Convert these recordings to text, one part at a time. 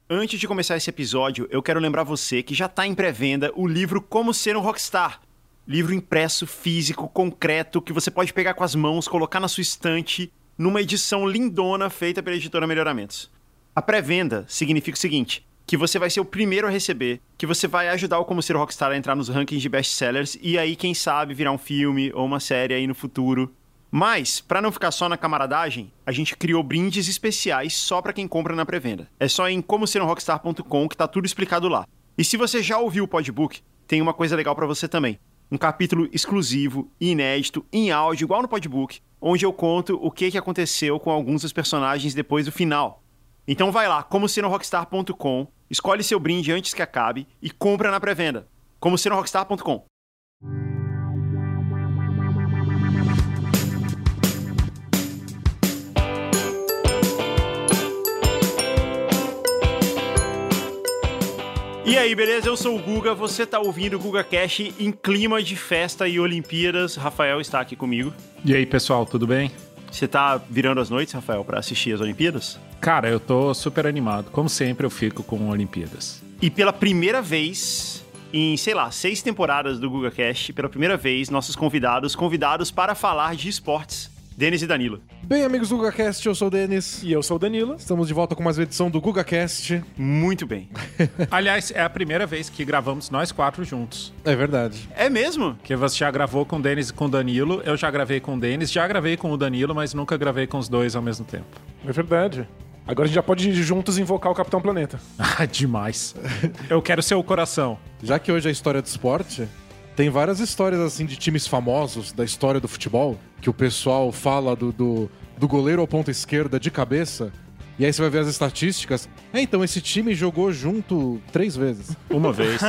Antes de começar esse episódio, eu quero lembrar você que já tá em pré-venda o livro Como Ser um Rockstar. Livro impresso, físico, concreto, que você pode pegar com as mãos, colocar na sua estante, numa edição lindona feita pela editora Melhoramentos. A pré-venda significa o seguinte, que você vai ser o primeiro a receber, que você vai ajudar o Como Ser um Rockstar a entrar nos rankings de best-sellers e aí, quem sabe, virar um filme ou uma série aí no futuro. Mas, para não ficar só na camaradagem, a gente criou brindes especiais só para quem compra na pré-venda. É só em comoserumrockstar.com que tá tudo explicado lá. E se você já ouviu o Podbook, tem uma coisa legal para você também. Um capítulo exclusivo, inédito, em áudio, igual no Podbook, onde eu conto o que aconteceu com alguns dos personagens depois do final. Então vai lá, comoserumrockstar.com, escolhe seu brinde antes que acabe e compra na pré-venda. comoserumrockstar.com. E aí, beleza? Eu sou o Guga, você tá ouvindo o GugaCast em clima de festa e Olimpíadas. Rafael está aqui comigo. E aí, pessoal, tudo bem? Você tá virando as noites, Rafael, pra assistir as Olimpíadas? Cara, eu tô super animado. Como sempre, eu fico com Olimpíadas. E pela primeira vez em, 6 temporadas do GugaCast, pela primeira vez, nossos convidados para falar de esportes. Denis e Danilo. Bem, amigos do GugaCast, eu sou o Denis. E eu sou o Danilo. Estamos de volta com mais uma edição do GugaCast. Muito bem. Aliás, é a primeira vez que gravamos nós 4 juntos. É verdade. É mesmo? Porque você já gravou com o Denis e com o Danilo, eu já gravei com o Denis, já gravei com o Danilo, mas nunca gravei com os dois ao mesmo tempo. É verdade. Agora a gente já pode ir juntos invocar o Capitão Planeta. Ah, demais. Eu quero ser o coração. Já que hoje é a história do esporte, tem várias histórias assim de times famosos da história do futebol, que o pessoal fala do goleiro ao ponta esquerda de cabeça, e aí você vai ver as estatísticas. Então, esse time jogou junto 3 vezes. Uma vez.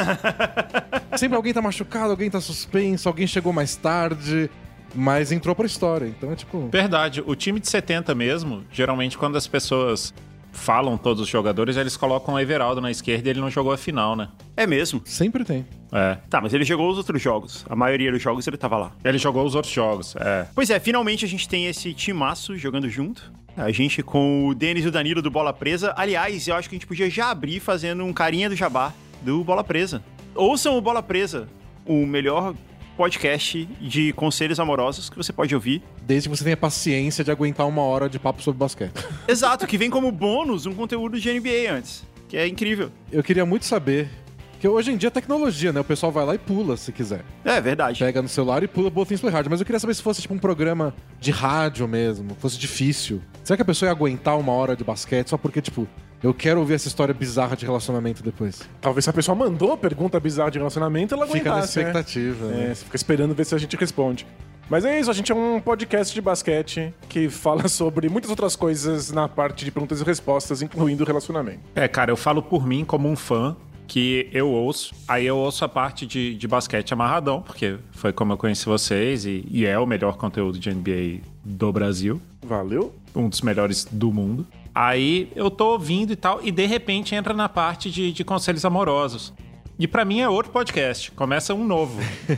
Sempre alguém tá machucado, alguém tá suspenso, alguém chegou mais tarde, mas entrou pra história. Então é tipo... Verdade. O time de 70 mesmo, geralmente quando as pessoas falam todos os jogadores, eles colocam o Everaldo na esquerda e ele não jogou a final, né? É mesmo? Sempre tem. É. Tá, mas ele jogou os outros jogos. A maioria dos jogos ele tava lá. Ele jogou os outros jogos, é. Pois é, finalmente a gente tem esse timaço jogando junto. A gente com o Denis e o Danilo do Bola Presa. Aliás, eu acho que a gente podia já abrir fazendo um carinha do jabá do Bola Presa. Ouçam o Bola Presa, o melhor podcast de conselhos amorosos que você pode ouvir. Desde que você tenha paciência de aguentar 1 hora de papo sobre basquete. Exato, que vem como bônus um conteúdo de NBA antes, que é incrível. Eu queria muito saber, que hoje em dia é tecnologia, né? O pessoal vai lá e pula, se quiser. É verdade. Pega no celular e pula Both Things Play Hard. Mas eu queria saber se fosse tipo um programa de rádio mesmo, fosse difícil. Será que a pessoa ia aguentar 1 hora de basquete só porque, tipo, eu quero ouvir essa história bizarra de relacionamento depois? Talvez se a pessoa mandou a pergunta bizarra de relacionamento, ela Fica aguentasse, na expectativa, né? Você fica esperando ver se a gente responde. Mas é isso, a gente é um podcast de basquete que fala sobre muitas outras coisas na parte de perguntas e respostas, incluindo relacionamento. É, cara, eu falo por mim como um fã que eu ouço. Aí eu ouço a parte de basquete amarradão, porque foi como eu conheci vocês e é o melhor conteúdo de NBA do Brasil. Valeu. Um dos melhores do mundo. Aí eu tô ouvindo e tal, e de repente entra na parte de conselhos amorosos. E pra mim é outro podcast, começa um novo.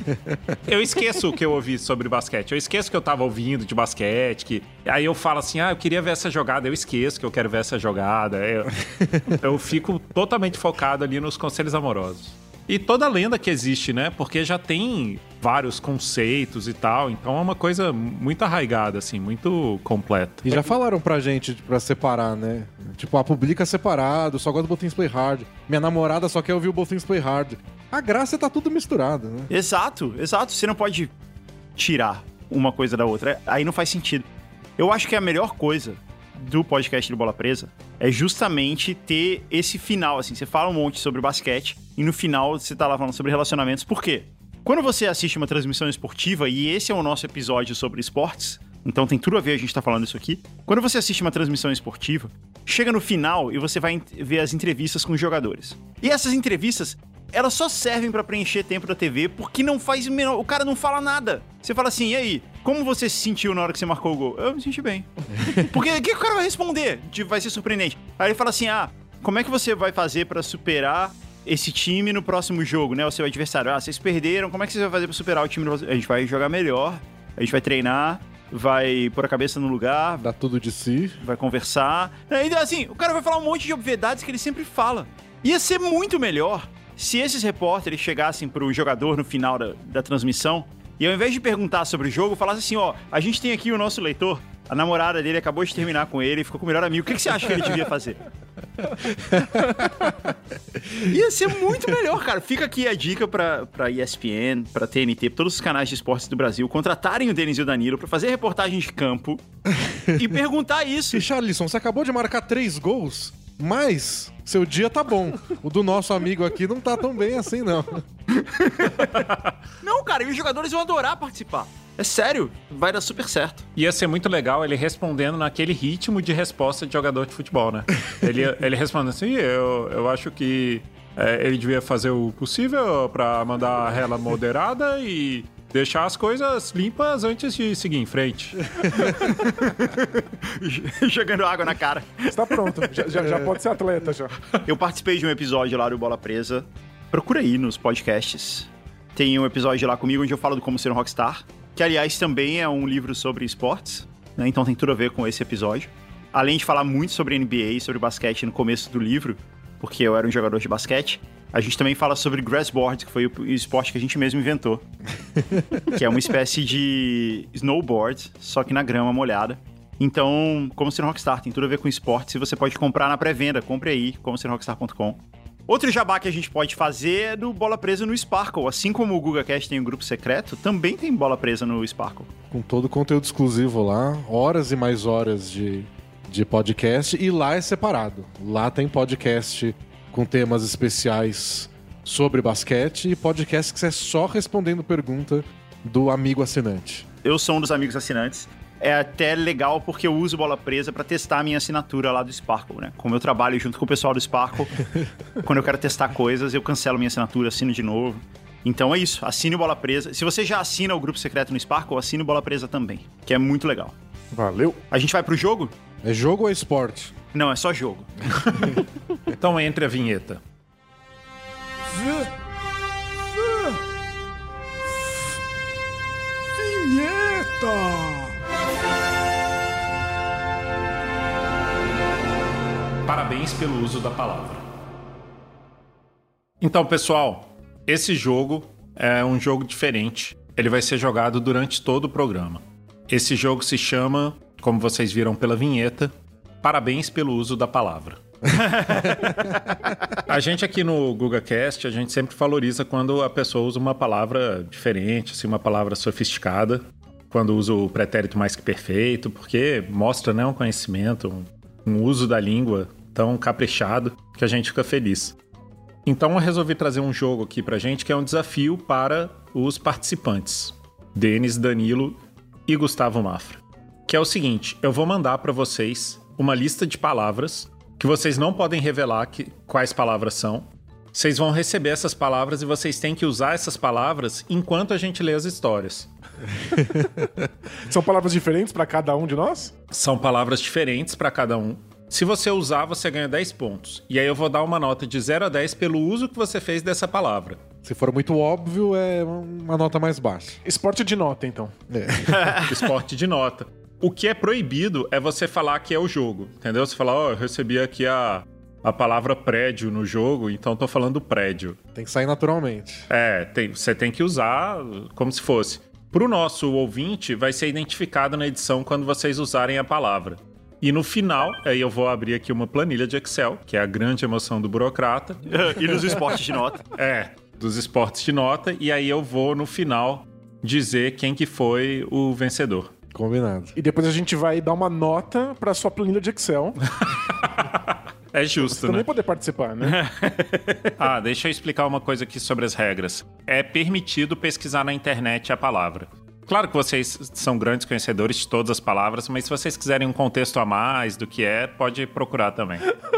Eu esqueço o que eu ouvi sobre basquete, eu esqueço que eu tava ouvindo de basquete, aí eu falo assim, eu queria ver essa jogada, eu esqueço que eu quero ver essa jogada. Eu fico totalmente focado ali nos conselhos amorosos. E toda a lenda que existe, né? Porque já tem vários conceitos e tal, então é uma coisa muito arraigada, assim, muito completa. E já falaram pra gente pra separar, né? Tipo, publica separado, só gosta do Both Things Play Hard. Minha namorada só quer ouvir o Both Things Play Hard. A graça é tá tudo misturado, né? Exato. Você não pode tirar uma coisa da outra. Aí não faz sentido. Eu acho que a melhor coisa do podcast do Bola Presa é justamente ter esse final, assim, você fala um monte sobre basquete e no final você tá lá falando sobre relacionamentos. Por quê? Quando você assiste uma transmissão esportiva, e esse é o nosso episódio sobre esportes, então tem tudo a ver a gente tá falando isso aqui. Quando você assiste uma transmissão esportiva, chega no final e você vai ver as entrevistas com os jogadores. E essas entrevistas, elas só servem pra preencher tempo da TV porque não faz o menor... O cara não fala nada. Você fala assim, e aí, como você se sentiu na hora que você marcou o gol? Eu me senti bem. Porque o que o cara vai responder? Vai ser surpreendente. Aí ele fala assim, como é que você vai fazer pra superar esse time no próximo jogo, né? O seu adversário. Vocês perderam, como é que você vai fazer pra superar o time? A gente vai jogar melhor, a gente vai treinar vai pôr a cabeça no lugar, Dá tudo de si. vai conversar. Então, assim, o cara vai falar um monte de obviedades que ele sempre fala. Ia ser muito melhor se esses repórteres chegassem pro jogador no final da transmissão e ao invés de perguntar sobre o jogo, falasse assim, ó, a gente tem aqui o nosso leitor, a namorada dele acabou de terminar com ele, ficou com o melhor amigo, o que você acha que ele devia fazer? Ia ser muito melhor, cara. Fica aqui a dica pra ESPN, pra TNT, pra todos os canais de esportes do Brasil, contratarem o Denis e o Danilo pra fazer reportagem de campo e perguntar isso. E Charlisson, você acabou de marcar 3 gols, mas seu dia tá bom. O do nosso amigo aqui não tá tão bem assim, não. Não, cara, e os jogadores vão adorar participar. É sério, vai dar super certo. Ia ser muito legal ele respondendo naquele ritmo de resposta de jogador de futebol, né? Ele respondendo assim, eu acho que ele devia fazer o possível pra mandar a rela moderada e deixar as coisas limpas antes de seguir em frente. Jogando água na cara. Está pronto, já pode ser atleta já. Eu participei de um episódio lá do Bola Presa. Procura aí nos podcasts. Tem um episódio lá comigo onde eu falo do Como Ser um Rockstar, que aliás também é um livro sobre esportes, né? Então tem tudo a ver com esse episódio. Além de falar muito sobre NBA e sobre basquete no começo do livro, porque eu era um jogador de basquete, a gente também fala sobre grassboard, que foi o esporte que a gente mesmo inventou. Que é uma espécie de snowboard, só que na grama molhada. Então, Como Ser um Rockstar tem tudo a ver com esportes e você pode comprar na pré-venda. Compre aí, comoserrockstar.com. Outro jabá que a gente pode fazer é do Bola Presa no Sparkle. Assim como o GugaCast tem um grupo secreto, também tem Bola Presa no Sparkle. Com todo o conteúdo exclusivo lá, horas e mais horas de podcast, e lá é separado. Lá tem podcast com temas especiais sobre basquete e podcast que é só respondendo pergunta do amigo assinante. Eu sou um dos amigos assinantes. É até legal porque eu uso Bola Presa pra testar a minha assinatura lá do Sparkle, né? Como eu trabalho junto com o pessoal do Sparkle, quando eu quero testar coisas, eu cancelo minha assinatura, assino de novo. Então é isso, assine o Bola Presa. Se você já assina o grupo secreto no Sparkle, assine o Bola Presa também, que é muito legal. Valeu. A gente vai pro jogo? É jogo ou é esporte? Não, é só jogo. Então entre a vinheta. Parabéns pelo uso da palavra. Então, pessoal, esse jogo é um jogo diferente. Ele vai ser jogado durante todo o programa. Esse jogo se chama, como vocês viram pela vinheta, Parabéns pelo uso da palavra. A gente aqui no GugaCast, a gente sempre valoriza quando a pessoa usa uma palavra diferente, assim, uma palavra sofisticada, quando usa o pretérito mais que perfeito, porque mostra, né, um conhecimento, um uso da língua tão caprichado que a gente fica feliz. Então eu resolvi trazer um jogo aqui pra gente que é um desafio para os participantes, Denis, Danilo e Gustavo Mafra. Que é o seguinte, eu vou mandar pra vocês uma lista de palavras que vocês não podem revelar quais palavras são. Vocês vão receber essas palavras e vocês têm que usar essas palavras enquanto a gente lê as histórias. São palavras diferentes pra cada um de nós? São palavras diferentes pra cada um. Se você usar, você ganha 10 pontos. E aí eu vou dar uma nota de 0 a 10 pelo uso que você fez dessa palavra. Se for muito óbvio, é uma nota mais baixa. Esporte de nota, então. Esporte de nota. O que é proibido é você falar que é o jogo, entendeu? Você fala, eu recebi aqui a palavra prédio no jogo, então tô falando prédio. Tem que sair naturalmente. Você tem que usar como se fosse. Pro nosso ouvinte, vai ser identificado na edição quando vocês usarem a palavra. E no final, aí eu vou abrir aqui uma planilha de Excel, que é a grande emoção do burocrata. E dos esportes de nota. Dos esportes de nota. E aí eu vou, no final, dizer quem que foi o vencedor. Combinado. E depois a gente vai dar uma nota pra sua planilha de Excel. É justo, você né? também poder participar, né? Deixa eu explicar uma coisa aqui sobre as regras. É permitido pesquisar na internet a palavra. Claro que vocês são grandes conhecedores de todas as palavras, mas se vocês quiserem um contexto a mais do que pode procurar também.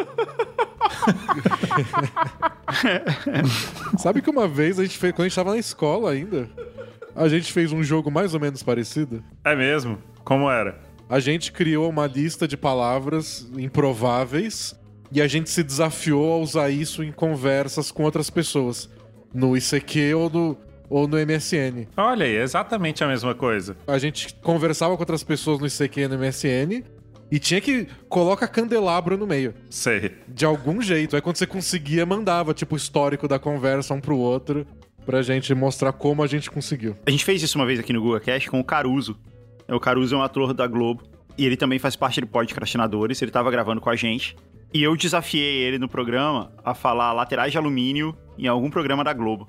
Sabe que uma vez, quando a gente tava na escola ainda, a gente fez um jogo mais ou menos parecido? É mesmo? Como era? A gente criou uma lista de palavras improváveis e a gente se desafiou a usar isso em conversas com outras pessoas. No ICQ ou ou no MSN. Olha aí, exatamente a mesma coisa. A gente conversava com outras pessoas no ICQ e no MSN e tinha que colocar candelabro no meio. Sei. De algum jeito. Aí quando você conseguia, mandava, tipo, o histórico da conversa um pro outro pra gente mostrar como a gente conseguiu. A gente fez isso uma vez aqui no GugaCast com o Caruso. O Caruso é um ator da Globo e ele também faz parte do Podcastinadores. Ele tava gravando com a gente. E eu desafiei ele no programa a falar laterais de alumínio em algum programa da Globo.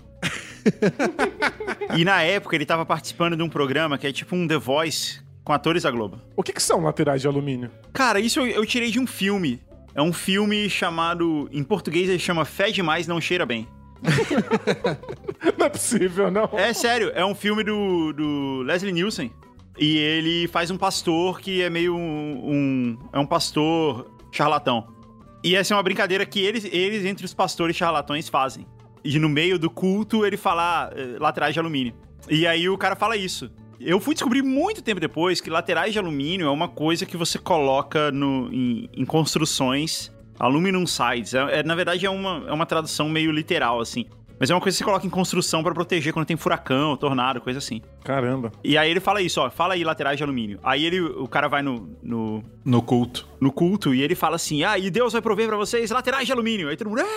E na época ele tava participando de um programa que é tipo um The Voice com atores da Globo. O que são laterais de alumínio? Cara, isso eu tirei de um filme. É um filme chamado... Em português ele chama Fede Mais, Não Cheira Bem. Não é possível, não. É sério, é um filme do Leslie Nielsen. E ele faz um pastor que é meio é um pastor charlatão. E essa é uma brincadeira que eles entre os pastores charlatões, fazem. E no meio do culto, ele fala laterais de alumínio. E aí o cara fala isso. Eu fui descobrir muito tempo depois que laterais de alumínio é uma coisa que você coloca em construções, aluminum sides. Na verdade, é uma tradução meio literal, assim. Mas é uma coisa que você coloca em construção pra proteger quando tem furacão, tornado, coisa assim. Caramba. E aí ele fala isso, ó, fala aí laterais de alumínio. Aí o cara vai no culto. No culto e ele fala assim, e Deus vai prover pra vocês laterais de alumínio. Aí todo mundo...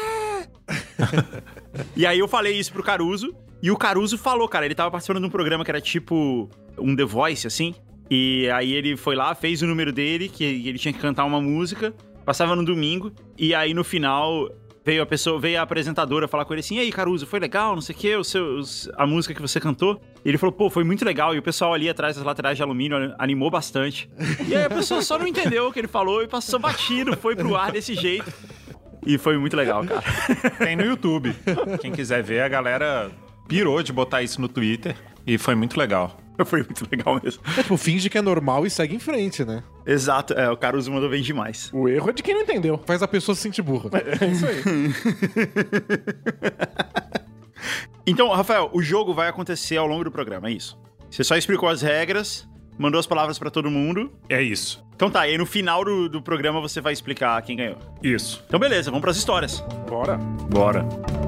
E aí eu falei isso pro Caruso, e o Caruso falou, cara, ele tava participando de um programa que era tipo um The Voice, assim. E aí ele foi lá, fez o número dele, que ele tinha que cantar uma música, passava no domingo, e aí no final... Veio a apresentadora falar com ele assim, e aí, Caruso, foi legal, não sei o quê, a música que você cantou? E ele falou, pô, foi muito legal, e o pessoal ali atrás das laterais de alumínio animou bastante. E aí a pessoa só não entendeu o que ele falou e passou batido, foi pro ar desse jeito. E foi muito legal, cara. Tem no YouTube. Quem quiser ver, a galera pirou de botar isso no Twitter, e foi muito legal. Foi muito legal mesmo. Tipo, finge que é normal e segue em frente, né? Exato, o Caruso mandou bem demais. O erro é de quem não entendeu. Faz a pessoa se sentir burra. É isso aí. Então, Rafael, o jogo vai acontecer ao longo do programa, é isso? Você só explicou as regras, mandou as palavras pra todo mundo. É isso. Então tá, e aí no final do programa você vai explicar quem ganhou. Isso. Então beleza, vamos pras histórias. Bora. Bora.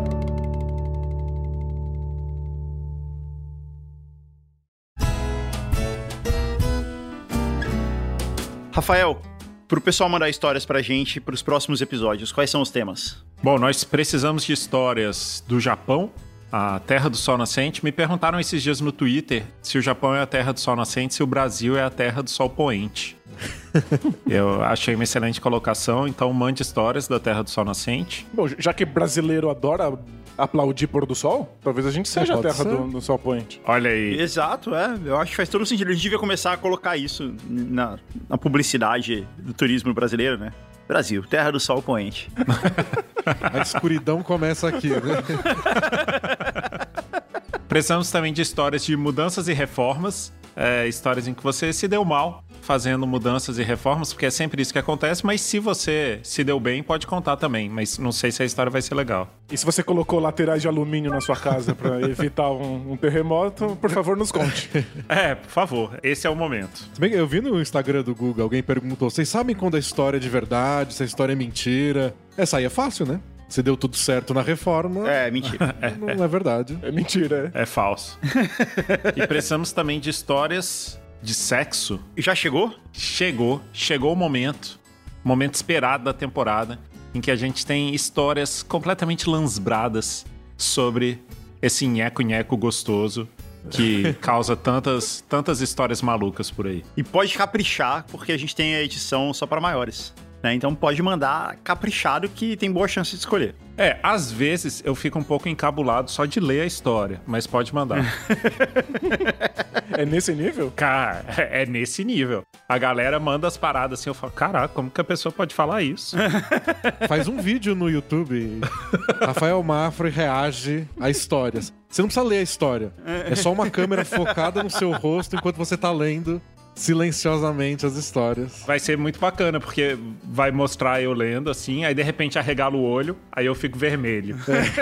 Rafael, pro pessoal mandar histórias pra gente pros próximos episódios, quais são os temas? Bom, nós precisamos de histórias do Japão, a Terra do Sol Nascente. Me perguntaram esses dias no Twitter se o Japão é a Terra do Sol Nascente, se o Brasil é a Terra do Sol Poente. Eu achei uma excelente colocação, então mande histórias da Terra do Sol Nascente. Bom, já que brasileiro adora aplaudir pôr do sol, talvez a gente seja a terra do sol poente. Olha aí. Exato, eu acho que faz todo sentido. A gente devia começar a colocar isso na publicidade do turismo brasileiro, né? Brasil, terra do sol poente. A escuridão começa aqui, né? Precisamos também de histórias de mudanças e reformas, histórias em que você se deu mal fazendo mudanças e reformas, porque é sempre isso que acontece, mas se você se deu bem, pode contar também, mas não sei se a história vai ser legal. E se você colocou laterais de alumínio na sua casa pra evitar um terremoto, por favor, nos conte. Por favor, esse é o momento. Se bem que eu vi no Instagram do Google, alguém perguntou, vocês sabem quando a história é de verdade, se a história é mentira? Essa aí é fácil, né? Se deu tudo certo na reforma... Mentira. Não é verdade. É mentira, É falso. E precisamos também de histórias de sexo. Já chegou? Chegou o momento esperado da temporada, em que a gente tem histórias completamente lansbradas sobre esse nheco-nheco gostoso que causa tantas histórias malucas por aí. E pode caprichar, porque a gente tem a edição só para maiores, né? Então pode mandar caprichado que tem boa chance de escolher. Às vezes eu fico um pouco encabulado só de ler a história, mas pode mandar. É nesse nível? Cara, é nesse nível. A galera manda as paradas assim, eu falo, caraca, como que a pessoa pode falar isso? Faz um vídeo no YouTube, Rafael Mafra reage a histórias. Você não precisa ler a história, é só uma câmera focada no seu rosto enquanto você tá lendo silenciosamente as histórias. Vai ser muito bacana, porque vai mostrar eu lendo assim, aí de repente arregalo o olho, aí eu fico vermelho.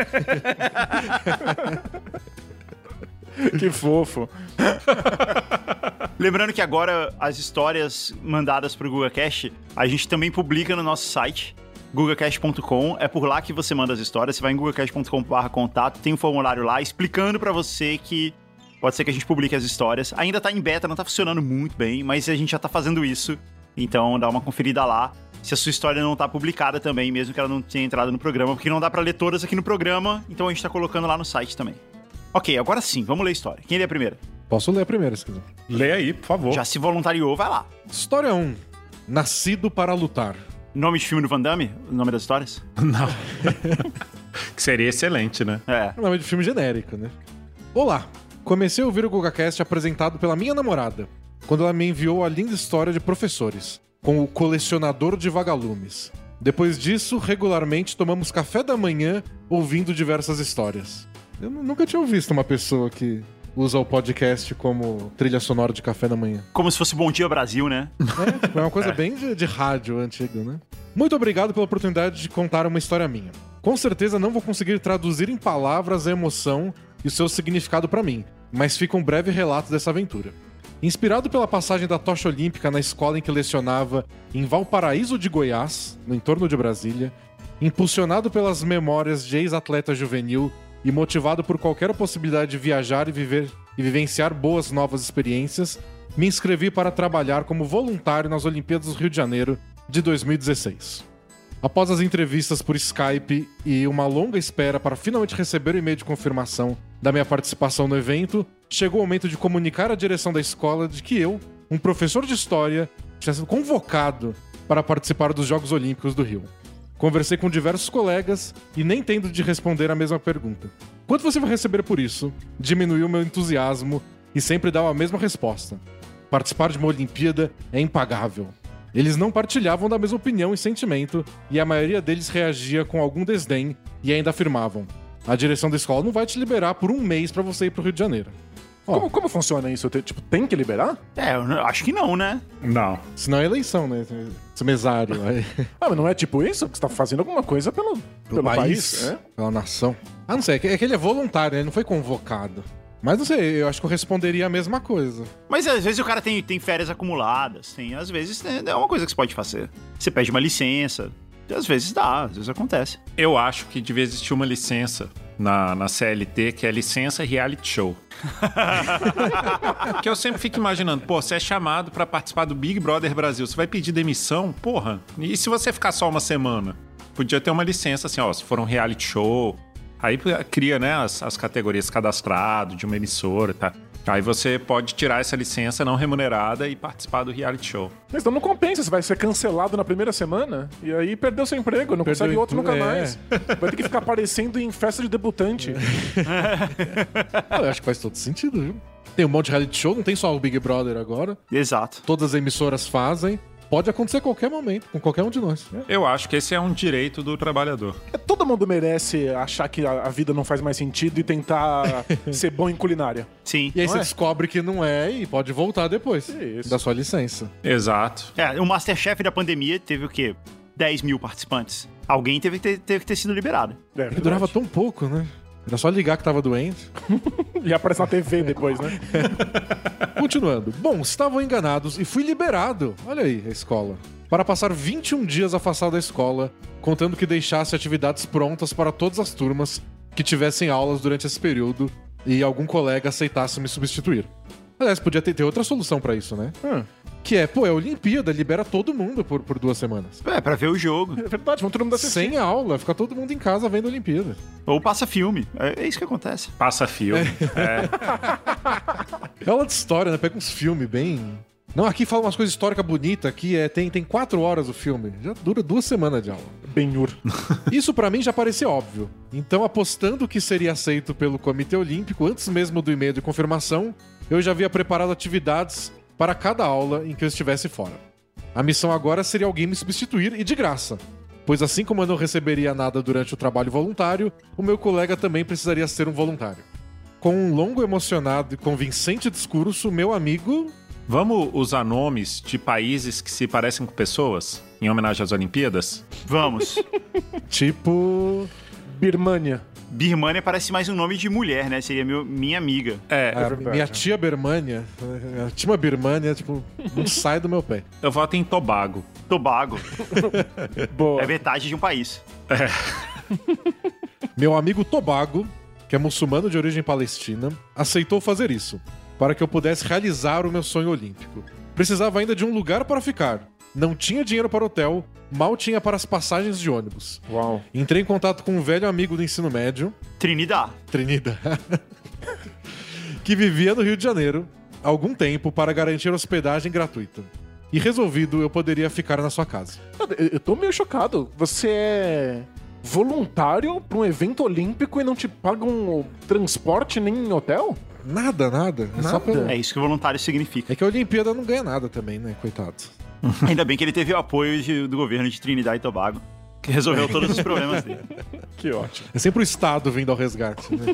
Que fofo. Lembrando que agora as histórias mandadas pro GugaCast, a gente também publica no nosso site. gugacast.com, é por lá que você manda as histórias. Você vai em gugacast.com/contato, tem um formulário lá explicando pra você que pode ser que a gente publique as histórias. Ainda tá em beta, não tá funcionando muito bem, mas a gente já tá fazendo isso. Então dá uma conferida lá. Se a sua história não tá publicada também, mesmo que ela não tenha entrado no programa, porque não dá pra ler todas aqui no programa, então a gente tá colocando lá no site também. Ok, agora sim, vamos ler a história. Quem lê a primeira? Posso ler a primeira, se quiser. Lê aí, por favor. Já se voluntariou, vai lá. História 1. Nascido para lutar. Nome de filme do Van Damme? O nome das histórias? Não. Que seria excelente, né? É. É um nome de filme genérico, né? Olá! Comecei a ouvir o GugaCast apresentado pela minha namorada, quando ela me enviou a linda história de professores, com o colecionador de vagalumes. Depois disso, regularmente tomamos café da manhã ouvindo diversas histórias. Eu nunca tinha visto uma pessoa que usa o podcast como trilha sonora de café da manhã. Como se fosse Bom Dia Brasil, né? É uma coisa bem de rádio antiga, né? Muito obrigado pela oportunidade de contar uma história minha. Com certeza não vou conseguir traduzir em palavras a emoção e o seu significado pra mim, mas fica um breve relato dessa aventura. Inspirado pela passagem da tocha olímpica na escola em que lecionava em Valparaíso de Goiás, no entorno de Brasília, impulsionado pelas memórias de ex-atleta juvenil e motivado por qualquer possibilidade de viajar e vivenciar boas novas experiências, me inscrevi para trabalhar como voluntário nas Olimpíadas do Rio de Janeiro de 2016. Após as entrevistas por Skype e uma longa espera para finalmente receber o e-mail de confirmação da minha participação no evento, chegou o momento de comunicar à direção da escola de que eu, um professor de história, tinha sido convocado para participar dos Jogos Olímpicos do Rio. Conversei com diversos colegas e nem tendo de responder a mesma pergunta. Quanto você vai receber por isso? Diminuiu meu entusiasmo e sempre dava a mesma resposta. Participar de uma Olimpíada é impagável. Eles não partilhavam da mesma opinião e sentimento, e a maioria deles reagia com algum desdém e ainda afirmavam: a direção da escola não vai te liberar por um mês pra você ir pro Rio de Janeiro. Como funciona isso? Tipo, tem que liberar? É, eu acho que não, né? Não. Senão é eleição, né? Esse mesário. Aí. Ah, mas não é tipo isso? Que você tá fazendo alguma coisa pelo país. É? Pela nação. Ah, não sei. É que ele é voluntário, né? Ele não foi convocado. Mas não sei, eu acho que eu responderia a mesma coisa. Mas às vezes o cara tem férias acumuladas, às vezes é uma coisa que você pode fazer. Você pede uma licença, às vezes dá, às vezes acontece. Eu acho que devia existir uma licença na CLT, que é licença reality show. Que eu sempre fico imaginando, pô, você é chamado pra participar do Big Brother Brasil, você vai pedir demissão? Porra, e se você ficar só uma semana? Podia ter uma licença assim, ó, se for um reality show. Aí cria, né, as categorias cadastrado de uma emissora, tá? Aí você pode tirar essa licença não remunerada e participar do reality show. Mas então não compensa, você vai ser cancelado na primeira semana e aí perdeu seu emprego, não consegue outro nunca mais. Vai ter que ficar aparecendo em festa de debutante. Eu acho que faz todo sentido, viu? Tem um monte de reality show, não tem só o Big Brother agora. Exato. Todas as emissoras fazem. Pode acontecer a qualquer momento, com qualquer um de nós. Eu acho que esse é um direito do trabalhador. Todo mundo merece achar que a vida não faz mais sentido e tentar ser bom em culinária. Sim. E aí Não você é? descobre que não é e pode voltar depois Isso. da sua licença. Exato. O Masterchef da pandemia teve o quê? 10 mil participantes. Alguém teve que ter sido liberado. É, Porque durava tão pouco, né? Era só ligar que tava doente. E aparece na TV depois, né? Continuando. Bom, estavam enganados e fui liberado. Olha aí, a escola. Para passar 21 dias afastado da escola, contando que deixasse atividades prontas para todas as turmas que tivessem aulas durante esse período e algum colega aceitasse me substituir. Aliás, podia ter outra solução pra isso, né? Que é, é Olimpíada, libera todo mundo por 2 semanas. Pra ver o jogo. É verdade, vamos todo mundo assistir. Sem aula, fica todo mundo em casa vendo a Olimpíada. Ou passa filme. É isso que acontece. Passa filme. Aula de história, né? Pega uns filmes bem... Não, aqui fala umas coisas históricas bonitas, aqui tem 4 horas o filme. Já dura 2 semanas de aula. Ben-Hur. Isso pra mim já parecia óbvio. Então, apostando que seria aceito pelo Comitê Olímpico, antes mesmo do e-mail de confirmação, eu já havia preparado atividades para cada aula em que eu estivesse fora. A missão agora seria alguém me substituir e de graça, pois assim como eu não receberia nada durante o trabalho voluntário, o meu colega também precisaria ser um voluntário. Com um longo, emocionado e convincente discurso, meu amigo... Vamos usar nomes de países que se parecem com pessoas, em homenagem às Olimpíadas? Vamos. Tipo... Birmania. Birmania parece mais um nome de mulher, né? Seria minha amiga. Minha tia Birmania, a tia Birmania, tipo, não sai do meu pé. Eu voto em Tobago. Tobago. Boa. É metade de um país. Meu amigo Tobago, que é muçulmano de origem palestina, aceitou fazer isso, para que eu pudesse realizar o meu sonho olímpico. Precisava ainda de um lugar para ficar. Não tinha dinheiro para hotel, mal tinha para as passagens de ônibus. Uau. Entrei em contato com um velho amigo do ensino médio, Trinidad. que vivia no Rio de Janeiro há algum tempo para garantir hospedagem gratuita. E resolvido, eu poderia ficar na sua casa. Eu tô meio chocado. Você é voluntário pra um evento olímpico e não te pagam transporte nem hotel? Nada. É só pelo... É isso que o voluntário significa. É que a Olimpíada não ganha nada também, né? Coitado. Ainda bem que ele teve o apoio do governo de Trinidad e Tobago, que resolveu todos os problemas dele. Que ótimo. É sempre o Estado vindo ao resgate, né?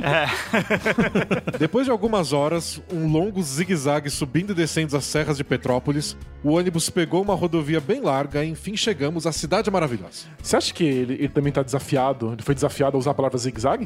Depois de algumas horas, um longo zigue-zague subindo e descendo as serras de Petrópolis, o ônibus pegou uma rodovia bem larga e enfim chegamos à Cidade Maravilhosa. Você acha que ele também tá desafiado? Ele foi desafiado a usar a palavra zigue-zague?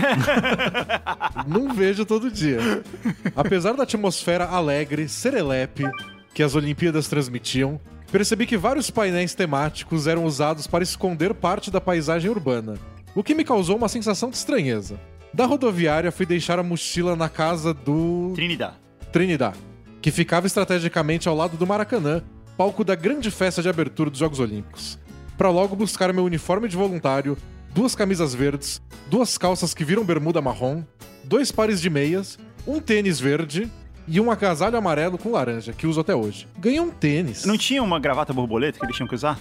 Não vejo todo dia. Apesar da atmosfera alegre, serelepe, que as Olimpíadas transmitiam, percebi que vários painéis temáticos eram usados para esconder parte da paisagem urbana, o que me causou uma sensação de estranheza. Da rodoviária, fui deixar a mochila na casa do... Trinidad, que ficava estrategicamente ao lado do Maracanã, palco da grande festa de abertura dos Jogos Olímpicos, para logo buscar meu uniforme de voluntário, 2 camisas verdes, 2 calças que viram bermuda marrom, 2 pares de meias, um tênis verde e um agasalho amarelo com laranja, que uso até hoje. Ganhei um tênis. Não tinha uma gravata borboleta que eles tinham que usar?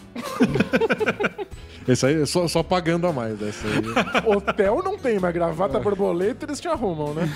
Esse aí, só pagando a mais. Essa aí. Hotel não tem, mas gravata borboleta eles te arrumam, né?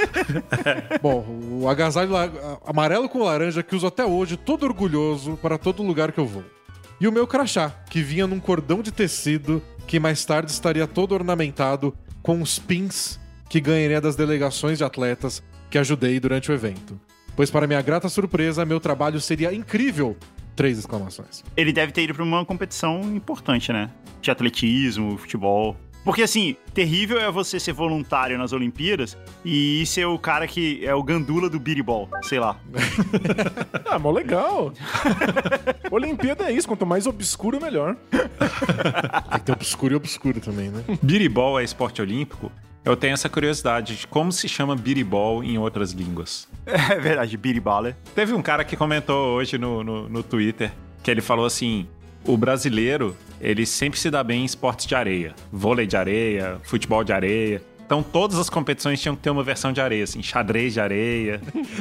Bom, o agasalho amarelo com laranja que uso até hoje, todo orgulhoso, para todo lugar que eu vou. E o meu crachá, que vinha num cordão de tecido, que mais tarde estaria todo ornamentado com os pins que ganharia das delegações de atletas que ajudei durante o evento. Pois, para minha grata surpresa, meu trabalho seria incrível! 3 exclamações. Ele deve ter ido pra uma competição importante, né? De atletismo, futebol. Porque, assim, terrível é você ser voluntário nas Olimpíadas e ser o cara que é o gandula do biribol, sei lá. Ah, mó legal. Olimpíada é isso, quanto mais obscuro, melhor. Tem que ter obscuro e obscuro também, né? Biribol é esporte olímpico? Eu tenho essa curiosidade de como se chama biribol em outras línguas. É verdade, biribala. Teve um cara que comentou hoje no Twitter que ele falou assim: o brasileiro, ele sempre se dá bem em esportes de areia. Vôlei de areia, futebol de areia. Então todas as competições tinham que ter uma versão de areia, assim, xadrez de areia.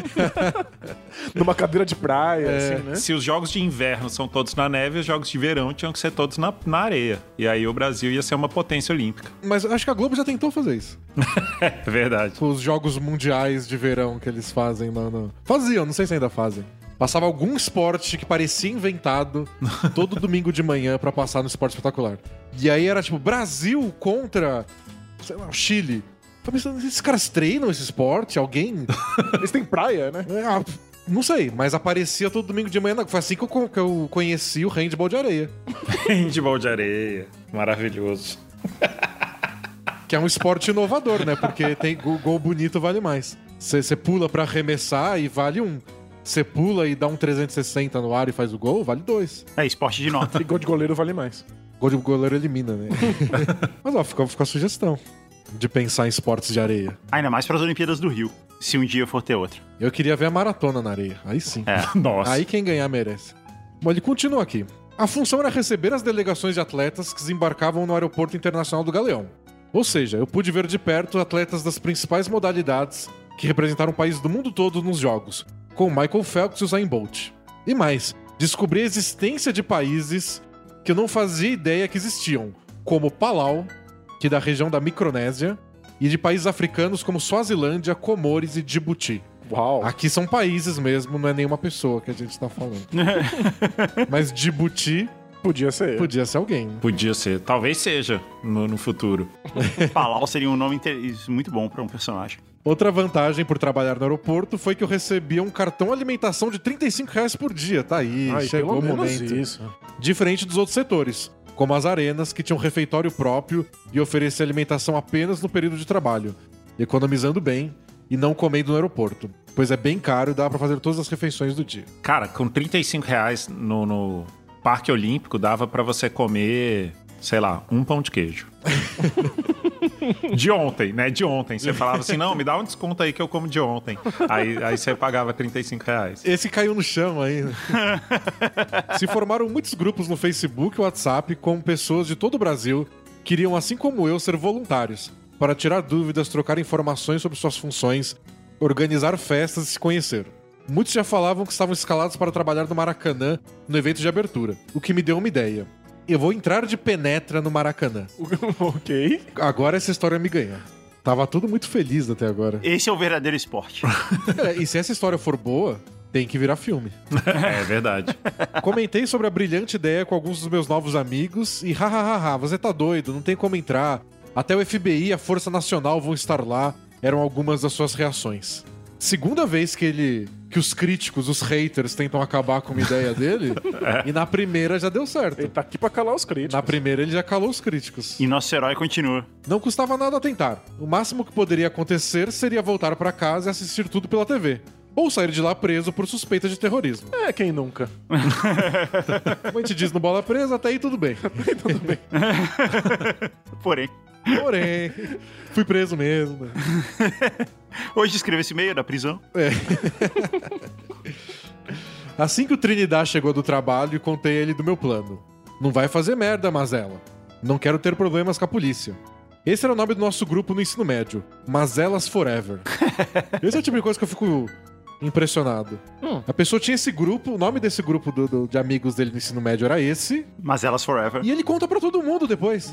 Numa cadeira de praia, assim, né? Se os jogos de inverno são todos na neve, os jogos de verão tinham que ser todos na areia. E aí o Brasil ia ser uma potência olímpica. Mas acho que a Globo já tentou fazer isso. É verdade. Os jogos mundiais de verão que eles fazem Faziam, não sei se ainda fazem. Passava algum esporte que parecia inventado todo domingo de manhã pra passar no Esporte Espetacular. E aí era tipo, Brasil contra, sei lá, o Chile. Tô pensando, esses caras treinam esse esporte? Alguém? Eles têm praia, né? Não sei, mas aparecia todo domingo de manhã. Foi assim que eu conheci o handball de areia. Handball de areia. Maravilhoso. Que é um esporte inovador, né? Porque tem gol bonito vale mais. Você pula pra arremessar e vale 1. Você pula e dá um 360 no ar e faz o gol, vale 2. É, esporte de nota. E gol de goleiro vale mais. Gol de goleiro elimina, né? Mas ó, fica a sugestão de pensar em esportes de areia. Ainda mais para as Olimpíadas do Rio, se um dia for ter outra. Eu queria ver a maratona na areia. Aí sim. Nossa. Aí quem ganhar merece. Bom, ele continua aqui. A função era receber as delegações de atletas que desembarcavam no Aeroporto Internacional do Galeão. Ou seja, eu pude ver de perto atletas das principais modalidades que representaram o país do mundo todo nos Jogos, com Michael Phelps e Usain Bolt. E mais, descobri a existência de países que eu não fazia ideia que existiam, como Palau, que é da região da Micronésia, e de países africanos como Suazilândia, Comores e Djibouti. Uau. Aqui são países mesmo, não é nenhuma pessoa que a gente tá falando. Mas Djibouti Podia ser. podia ser alguém. Podia ser. Talvez seja no futuro. Palau seria um nome muito bom para um personagem. Outra vantagem por trabalhar no aeroporto foi que eu recebia um cartão alimentação de R$35 por dia. Tá aí, Ai, chegou pelo o menos momento. isso. Diferente dos outros setores, como as arenas, que tinham refeitório próprio e ofereciam alimentação apenas no período de trabalho, economizando bem e não comendo no aeroporto, pois é bem caro e dá pra fazer todas as refeições do dia. Cara, com R$35 no Parque Olímpico dava pra você comer, sei lá, um pão de queijo. De ontem, né? De ontem. Você falava assim, não, me dá um desconto aí que eu como de ontem. Aí você pagava R$35. Esse caiu no chão aí. Se formaram muitos grupos no Facebook e WhatsApp com pessoas de todo o Brasil que queriam, assim como eu, ser voluntários, para tirar dúvidas, trocar informações sobre suas funções, organizar festas e se conhecer. Muitos já falavam que estavam escalados para trabalhar no Maracanã no evento de abertura, o que me deu uma ideia. Eu vou entrar de penetra no Maracanã. Ok. Agora essa história me ganha. Tava tudo muito feliz até agora. Esse é o verdadeiro esporte. E se essa história for boa, tem que virar filme. É verdade. Comentei sobre a brilhante ideia com alguns dos meus novos amigos e hahaha, você tá doido, não tem como entrar. Até o FBI e a Força Nacional vão estar lá, eram algumas das suas reações. Segunda vez que os críticos, os haters, tentam acabar com uma ideia dele, e na primeira já deu certo. Ele tá aqui pra calar os críticos. Na primeira ele já calou os críticos. E nosso herói continua. Não custava nada tentar. O máximo que poderia acontecer seria voltar pra casa e assistir tudo pela TV. Ou sair de lá preso por suspeita de terrorismo. É, quem nunca? Como a gente diz no Bola Presa, até aí tudo bem. Tudo bem. Porém, Fui preso mesmo. hoje escreveu esse e-mail da prisão. Assim que o Trinidad chegou do trabalho, contei a ele do meu plano. Não vai fazer merda, Mazela. Não quero ter problemas com a polícia. Esse era o nome do nosso grupo no ensino médio. Mazelas Forever. Esse é o tipo de coisa que eu fico impressionado. A pessoa tinha esse grupo, o nome desse grupo de amigos dele no ensino médio era esse. Mazelas Forever. E ele conta pra todo mundo depois.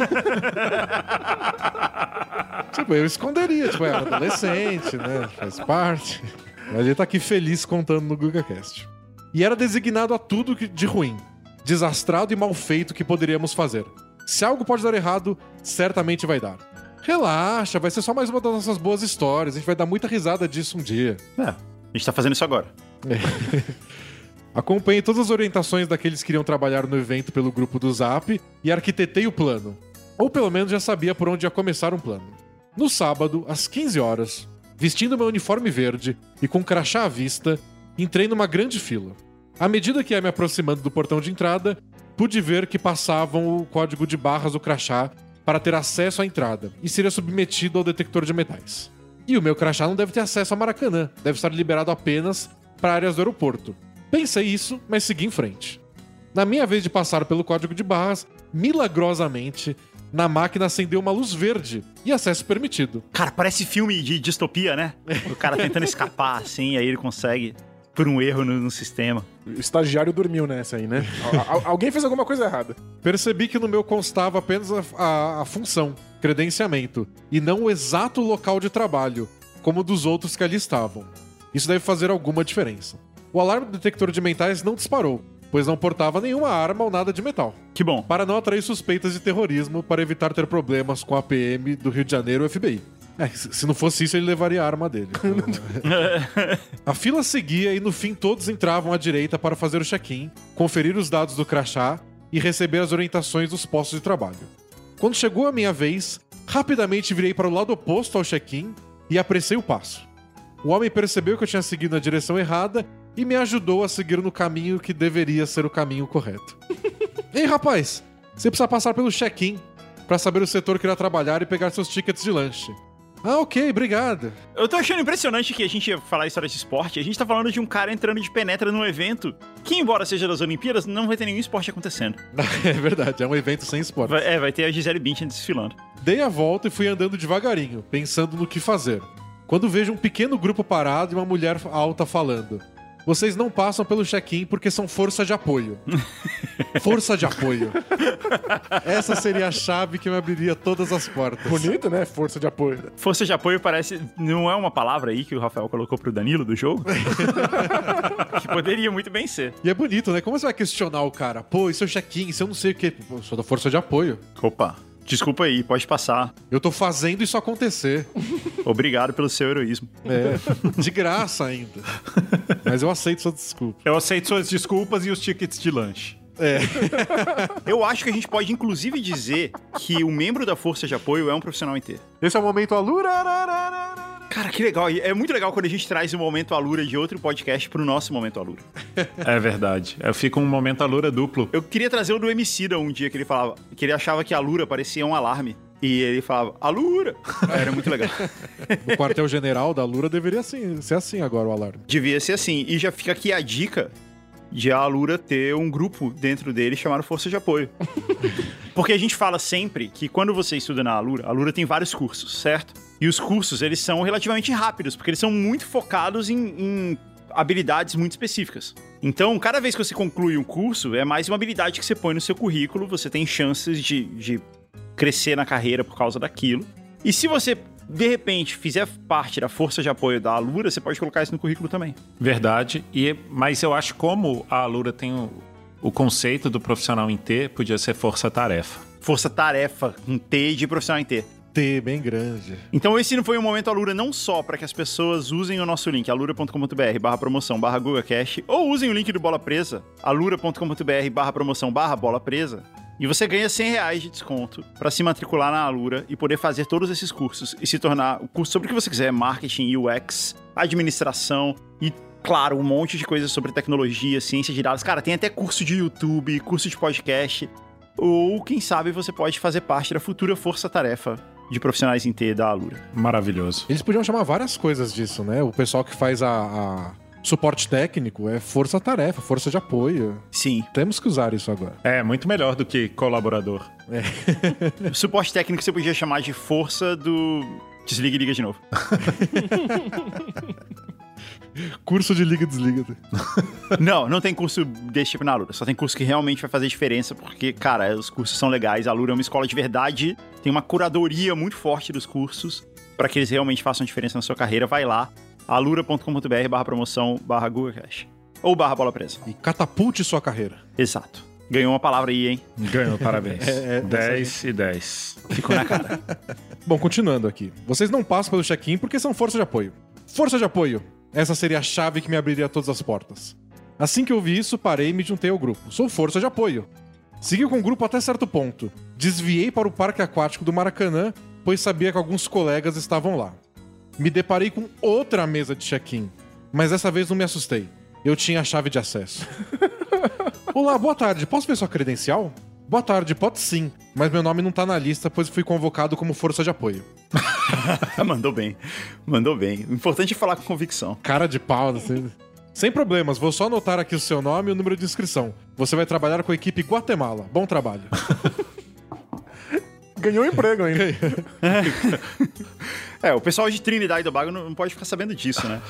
Tipo, eu esconderia, tipo, eu era adolescente, né? Faz parte. Mas ele tá aqui feliz contando no GugaCast. E era designado a tudo de ruim, desastrado e mal feito que poderíamos fazer. Se algo pode dar errado, certamente vai dar. Relaxa, vai ser só mais uma das nossas boas histórias. A gente vai dar muita risada disso um dia. A gente tá fazendo isso agora. Acompanhei todas as orientações daqueles que iriam trabalhar no evento pelo grupo do Zap e arquitetei o plano. Ou pelo menos já sabia por onde ia começar um plano. No sábado, às 15 horas, vestindo meu uniforme verde e com crachá à vista, entrei numa grande fila. À medida que ia me aproximando do portão de entrada, pude ver que passavam o código de barras do crachá para ter acesso à entrada e seria submetido ao detector de metais. E o meu crachá não deve ter acesso ao Maracanã, deve estar liberado apenas para áreas do aeroporto. Pensei isso, mas segui em frente. Na minha vez de passar pelo código de barras, milagrosamente, na máquina acendeu uma luz verde e acesso permitido. Cara, parece filme de distopia, né? O cara tentando escapar, assim, aí ele consegue por um erro no sistema. O estagiário dormiu nessa aí, né? Alguém fez alguma coisa errada. Percebi que no meu constava apenas a função, credenciamento, e não o exato local de trabalho, como dos outros que ali estavam. Isso deve fazer alguma diferença. O alarme do detector de metais não disparou, pois não portava nenhuma arma ou nada de metal. Que bom. Para não atrair suspeitas de terrorismo, para evitar ter problemas com a PM do Rio de Janeiro e o FBI. Se não fosse isso, ele levaria a arma dele. A fila seguia e no fim todos entravam à direita para fazer o check-in, conferir os dados do crachá e receber as orientações dos postos de trabalho. Quando chegou a minha vez, rapidamente virei para o lado oposto ao check-in e apressei o passo. O homem percebeu que eu tinha seguido na direção errada e me ajudou a seguir no caminho que deveria ser o caminho correto. Ei, rapaz, você precisa passar pelo check-in para saber o setor que irá trabalhar e pegar seus tickets de lanche. Ah, ok, obrigado. Eu tô achando impressionante que a gente ia falar história de esporte. A gente tá falando de um cara entrando de penetra num evento que, embora seja das Olimpíadas, não vai ter nenhum esporte acontecendo. É verdade, é um evento sem esporte. Vai ter a Gisele Bündchen desfilando. Dei a volta e fui andando devagarinho, pensando no que fazer. Quando vejo um pequeno grupo parado e uma mulher alta falando: vocês não passam pelo check-in porque são força de apoio. Força de apoio. Essa seria a chave que me abriria todas as portas. Bonito, né? Força de apoio. Força de apoio parece... Não é uma palavra aí que o Rafael colocou pro Danilo do jogo? Que poderia muito bem ser. E é bonito, né? Como você vai questionar o cara? Pô, isso é o check-in, isso eu não sei o quê. Pô, eu sou da força de apoio. Opa, desculpa aí, pode passar. Eu tô fazendo isso acontecer. Obrigado pelo seu heroísmo. De graça ainda. Mas eu aceito suas desculpas. Eu aceito suas desculpas e os tickets de lanche. Eu acho que a gente pode, inclusive, dizer que o membro da força de apoio é um profissional inteiro. Esse é o momento Alura. Cara, que legal. É muito legal quando a gente traz o Momento Alura de outro podcast pro nosso Momento Alura. É verdade. Fica um momento Alura duplo. Eu queria trazer o do Emicida um dia que ele falava que ele achava que a Alura parecia um alarme. E ele falava, Alura! Era muito legal. O quartel-general da Alura deveria ser assim agora, o alarme. Devia ser assim. E já fica aqui a dica de a Alura ter um grupo dentro dele chamado Força de Apoio. Porque a gente fala sempre que quando você estuda na Alura, a Alura tem vários cursos, certo? E os cursos, eles são relativamente rápidos, porque eles são muito focados em habilidades muito específicas. Então, cada vez que você conclui um curso, é mais uma habilidade que você põe no seu currículo, você tem chances de crescer na carreira por causa daquilo. E se você, de repente, fizer parte da força de apoio da Alura, você pode colocar isso no currículo também. Verdade. Mas eu acho que como a Alura tem o conceito do profissional em T, podia ser força-tarefa. Força-tarefa, um T de profissional em T. T bem grande. Então esse não foi um momento Alura não só para que as pessoas usem o nosso link, alura.com.br/promoção/GugaCast, ou usem o link do Bola Presa, alura.com.br/promoção/Bola Presa, e você ganha R$100 de desconto para se matricular na Alura e poder fazer todos esses cursos e se tornar o curso sobre o que você quiser, marketing, UX, administração e, claro, um monte de coisas sobre tecnologia, ciência de dados. Cara, tem até curso de YouTube, curso de podcast, ou quem sabe você pode fazer parte da futura força-tarefa de profissionais em T da Alura. Maravilhoso. Eles podiam chamar várias coisas disso, né? O pessoal que faz a suporte técnico é força-tarefa, força de apoio. Sim. Temos que usar isso agora. É, muito melhor do que colaborador. O suporte técnico você podia chamar de força do... Desliga e liga de novo. Curso de liga e desliga. Não tem curso desse tipo na Alura. Só tem curso que realmente vai fazer diferença, porque, cara, os cursos são legais. A Alura é uma escola de verdade, tem uma curadoria muito forte dos cursos para que eles realmente façam diferença na sua carreira. Vai lá, alura.com.br/promoção/GugaCast ou /Bola Presa. E catapulte sua carreira. Exato. Ganhou uma palavra aí, hein? Ganhou, parabéns. 10 e 10. Ficou na cara. Bom, continuando aqui. Vocês não passam pelo check-in porque são força de apoio. Força de apoio. Essa seria a chave que me abriria todas as portas. Assim que eu vi isso, parei e me juntei ao grupo. Sou força de apoio. Segui com o grupo até certo ponto. Desviei para o parque aquático do Maracanã, pois sabia que alguns colegas estavam lá. Me deparei com outra mesa de check-in, mas dessa vez não me assustei. Eu tinha a chave de acesso. Olá, boa tarde. Posso ver sua credencial? Boa tarde, pode sim, mas meu nome não tá na lista, pois fui convocado como força de apoio. Mandou bem. O importante é falar com convicção. Cara de pau, assim. Sem problemas, vou só anotar aqui o seu nome e o número de inscrição. Você vai trabalhar com a equipe Guatemala. Bom trabalho. Ganhou emprego ainda. O pessoal de Trinidad e Tobago não pode ficar sabendo disso, né?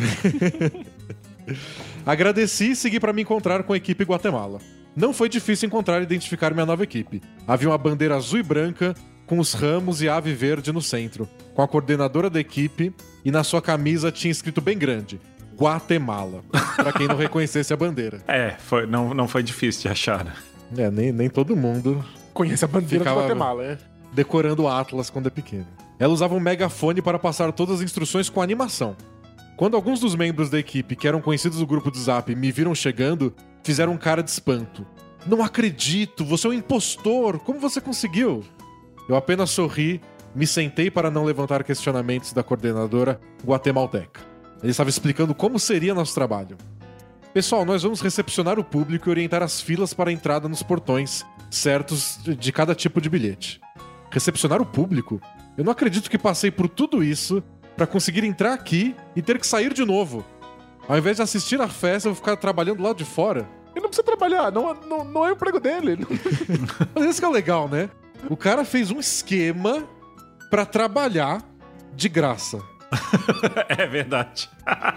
Agradeci e segui para me encontrar com a equipe Guatemala. Não foi difícil encontrar e identificar minha nova equipe. Havia uma bandeira azul e branca, com os ramos e a ave verde no centro, com a coordenadora da equipe, e na sua camisa tinha escrito bem grande, Guatemala, para quem não reconhecesse a bandeira. Não foi difícil de achar, né? Nem todo mundo Conhece a bandeira ficava do Guatemala, é? decorando o Atlas quando é pequeno. Ela usava um megafone para passar todas as instruções com animação. Quando alguns dos membros da equipe, que eram conhecidos do grupo do Zap, me viram chegando, fizeram um cara de espanto. Não acredito, você é um impostor, como você conseguiu? Eu apenas sorri, me sentei para não levantar questionamentos da coordenadora guatemalteca. Ele estava explicando como seria nosso trabalho. Pessoal, nós vamos recepcionar o público e orientar as filas para a entrada nos portões, certos de cada tipo de bilhete. Recepcionar o público? Eu não acredito que passei por tudo isso para conseguir entrar aqui e ter que sair de novo. Ao invés de assistir a festa, eu vou ficar trabalhando lá de fora. Ele não precisa trabalhar, não é o emprego dele. Mas isso que é legal, né? O cara fez um esquema pra trabalhar de graça. É verdade.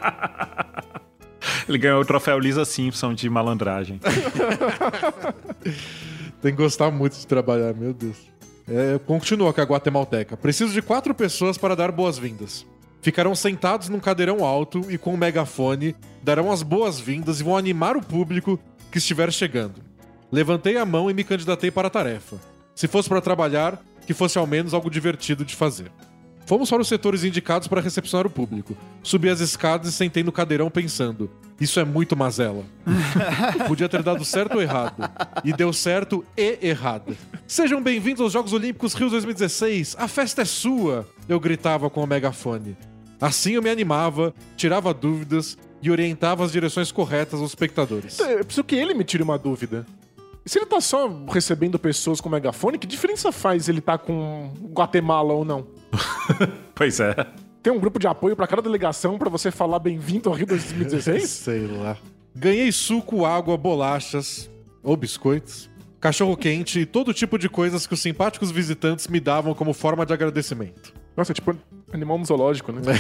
Ele ganhou o troféu Lisa Simpson de malandragem. Tem que gostar muito de trabalhar, meu Deus. Continua com a guatemalteca. Preciso de 4 pessoas para dar boas-vindas. Ficarão sentados num cadeirão alto e com um megafone, darão as boas-vindas e vão animar o público que estiver chegando. Levantei a mão e me candidatei para a tarefa. Se fosse para trabalhar, que fosse ao menos algo divertido de fazer. Fomos para os setores indicados para recepcionar o público. Subi as escadas e sentei no cadeirão pensando: isso é muito mazela. Podia ter dado certo ou errado. E deu certo e errado. Sejam bem-vindos aos Jogos Olímpicos Rio 2016. A festa é sua! Eu gritava com o megafone. Assim eu me animava, tirava dúvidas e orientava as direções corretas aos espectadores. Eu preciso que ele me tire uma dúvida. Se ele tá só recebendo pessoas com megafone, que diferença faz ele tá com Guatemala ou não? Pois é. Tem um grupo de apoio pra cada delegação pra você falar bem-vindo ao Rio 2016? Sei lá. Ganhei suco, água, bolachas ou biscoitos, cachorro-quente e todo tipo de coisas que os simpáticos visitantes me davam como forma de agradecimento. Nossa, é tipo animal no zoológico, né?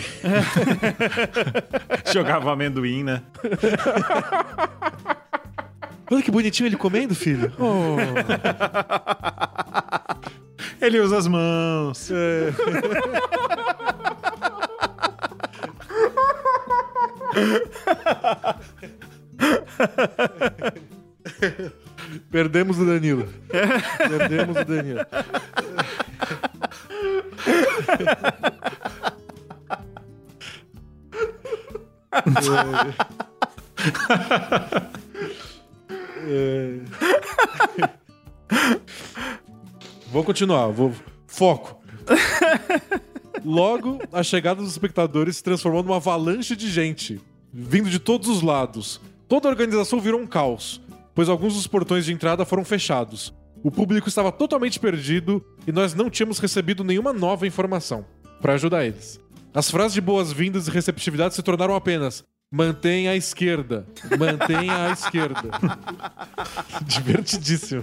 Jogava amendoim, né? Olha que bonitinho ele comendo, filho. Oh. Ele usa as mãos. Perdemos o Danilo. Perdemos o Danilo. Vou continuar, foco. Logo, a chegada dos espectadores se transformou numa avalanche de gente, vindo de todos os lados. Toda a organização virou um caos, pois alguns dos portões de entrada foram fechados. O público estava totalmente perdido e nós não tínhamos recebido nenhuma nova informação para ajudar eles. As frases de boas-vindas e receptividade se tornaram apenas: mantenha a esquerda, mantenha a esquerda. Divertidíssimo.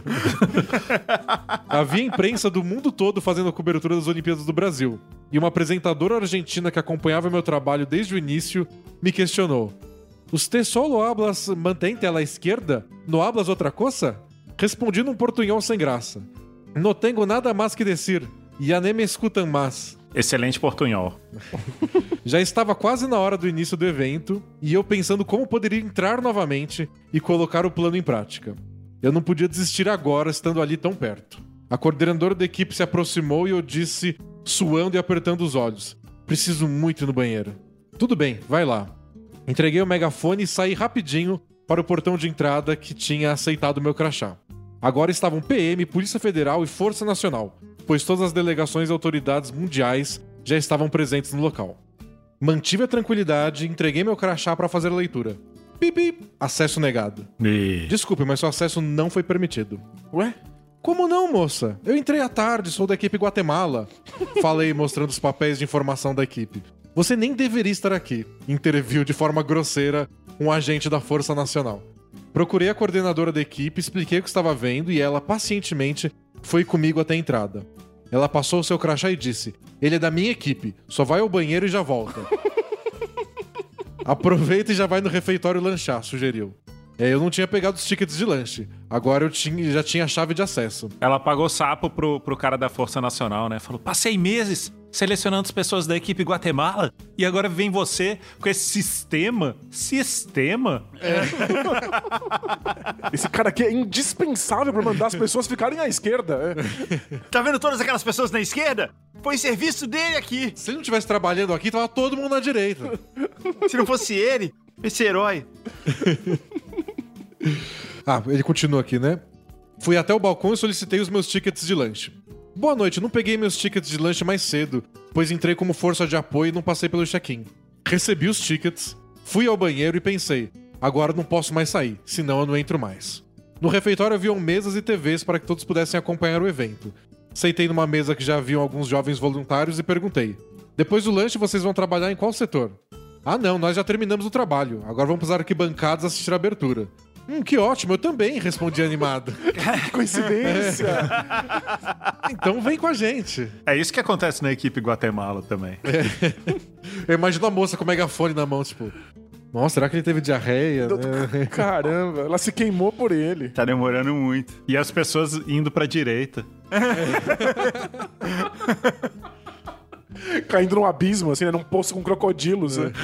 Havia imprensa do mundo todo fazendo a cobertura das Olimpíadas do Brasil. E uma apresentadora argentina que acompanhava meu trabalho desde o início me questionou: "Usted solo hablas mantente a la esquerda? No hablas outra coisa?" Respondi num portunhol sem graça: "No tengo nada mais que decir. Ya nem me escutam mais." Excelente portunhol. Já estava quase na hora do início do evento e eu pensando como poderia entrar novamente e colocar o plano em prática. Eu não podia desistir agora, estando ali tão perto. A coordenadora da equipe se aproximou e eu disse, suando e apertando os olhos: "Preciso muito ir no banheiro." "Tudo bem, vai lá." Entreguei o megafone e saí rapidinho para o portão de entrada que tinha aceitado meu crachá. Agora estavam PM, Polícia Federal e Força Nacional, pois todas as delegações e autoridades mundiais já estavam presentes no local. Mantive a tranquilidade e entreguei meu crachá para fazer a leitura. Pipi, acesso negado. Desculpe, mas seu acesso não foi permitido. Ué? Como não, moça? Eu entrei à tarde, sou da equipe Guatemala. Falei, mostrando os papéis de informação da equipe. Você nem deveria estar aqui. Interviu de forma grosseira um agente da Força Nacional. Procurei a coordenadora da equipe, expliquei o que estava vendo e ela, pacientemente, foi comigo até a entrada. Ela passou o seu crachá e disse: "Ele é da minha equipe, só vai ao banheiro e já volta." "Aproveita e já vai no refeitório lanchar", sugeriu. Eu não tinha pegado os tickets de lanche. Agora eu já tinha a chave de acesso. Ela pagou sapo pro cara da Força Nacional, né? Falou: "Passei meses selecionando as pessoas da equipe Guatemala e agora vem você com esse sistema?" Sistema? Esse cara aqui é indispensável pra mandar as pessoas ficarem à esquerda. Tá vendo todas aquelas pessoas na esquerda? Foi serviço dele aqui. Se ele não estivesse trabalhando aqui, tava todo mundo na direita. Se não fosse ele, esse herói. Ele continua aqui, né? Fui até o balcão e solicitei os meus tickets de lanche. "Boa noite, não peguei meus tickets de lanche mais cedo, pois entrei como força de apoio e não passei pelo check-in." Recebi os tickets, fui ao banheiro e pensei: agora não posso mais sair, senão eu não entro mais. No refeitório haviam mesas e TVs para que todos pudessem acompanhar o evento. Sentei numa mesa que já haviam alguns jovens voluntários e perguntei: "Depois do lanche vocês vão trabalhar em qual setor?" "Ah não, nós já terminamos o trabalho, agora vamos para as arquibancadas assistir a abertura." Que ótimo, eu também, respondi animado. Que coincidência! Então vem com a gente. É isso que acontece na equipe Guatemala também. Eu imagino a moça com o megafone na mão, tipo... Nossa, será que ele teve diarreia? Caramba, ela se queimou por ele. Tá demorando muito. E as pessoas indo pra direita. Caindo num abismo, assim, né? Num poço com crocodilos. Né?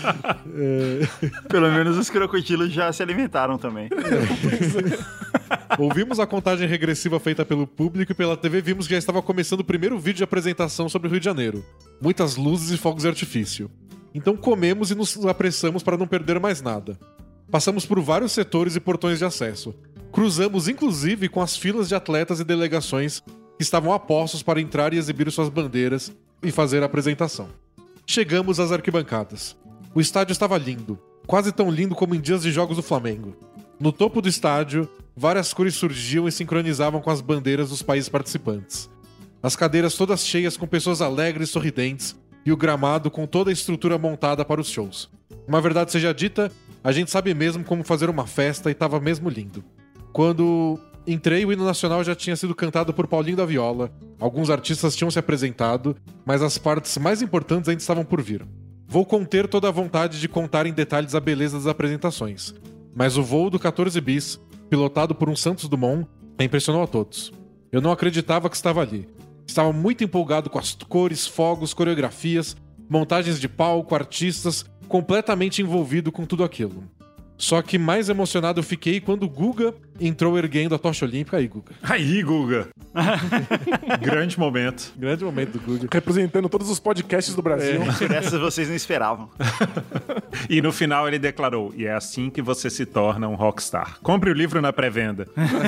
Pelo menos os crocodilos já se alimentaram também. Ouvimos a contagem regressiva feita pelo público e pela TV vimos que já estava começando o primeiro vídeo de apresentação sobre o Rio de Janeiro. Muitas luzes e fogos de artifício. Então comemos e nos apressamos para não perder mais nada. Passamos por vários setores e portões de acesso. Cruzamos inclusive com as filas de atletas e delegações que estavam a postos para entrar e exibir suas bandeiras e fazer a apresentação. Chegamos às arquibancadas. O estádio estava lindo, quase tão lindo como em dias de jogos do Flamengo. No topo do estádio, várias cores surgiam e sincronizavam com as bandeiras dos países participantes. As cadeiras todas cheias com pessoas alegres e sorridentes e o gramado com toda a estrutura montada para os shows. Uma verdade seja dita, a gente sabe mesmo como fazer uma festa e estava mesmo lindo. Quando entrei, o hino nacional já tinha sido cantado por Paulinho da Viola, alguns artistas tinham se apresentado, mas as partes mais importantes ainda estavam por vir. Vou conter toda a vontade de contar em detalhes a beleza das apresentações, mas o voo do 14 bis, pilotado por um Santos Dumont, impressionou a todos. Eu não acreditava que estava ali. Estava muito empolgado com as cores, fogos, coreografias, montagens de palco, artistas, completamente envolvido com tudo aquilo. Só que mais emocionado eu fiquei quando o Guga entrou erguendo a tocha olímpica. Aí, Guga. Aí, Guga. Grande momento. Grande momento do Guga. Representando todos os podcasts do Brasil. Por essas vocês não esperavam. E no final ele declarou: e é assim que você se torna um rockstar. Compre o livro na pré-venda.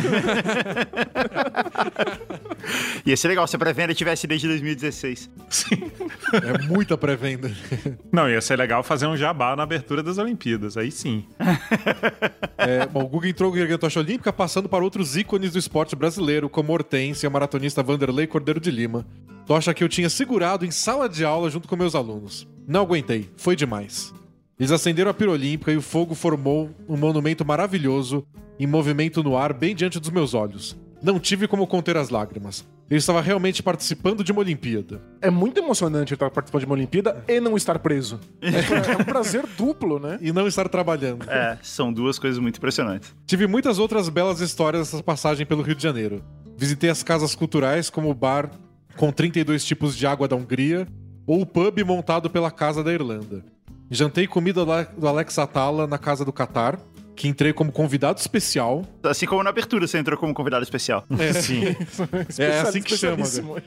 Ia ser legal se a pré-venda tivesse desde 2016. Sim. É muita pré-venda. Não, ia ser legal fazer um jabá na abertura das Olimpíadas. Aí sim. Bom, o Guga entrou erguendo a tocha olímpica, passando para outros ícones do esporte brasileiro, como Hortência, a maratonista Vanderlei Cordeiro de Lima. Tocha que eu tinha segurado em sala de aula junto com meus alunos. Não aguentei, foi demais. Eles acenderam a pira olímpica e o fogo formou um monumento maravilhoso, em movimento no ar bem diante dos meus olhos. Não tive como conter as lágrimas. Eu estava realmente participando de uma Olimpíada. É muito emocionante estar participando de uma Olimpíada e não estar preso. É um prazer duplo, né? E não estar trabalhando. São duas coisas muito impressionantes. Tive muitas outras belas histórias dessa passagem pelo Rio de Janeiro. Visitei as casas culturais, como o bar com 32 tipos de água da Hungria, ou o pub montado pela Casa da Irlanda. Jantei comida do Alex Atala na Casa do Catar, que entrei como convidado especial. Assim como na abertura você entrou como convidado especial. Sim. É assim que chama.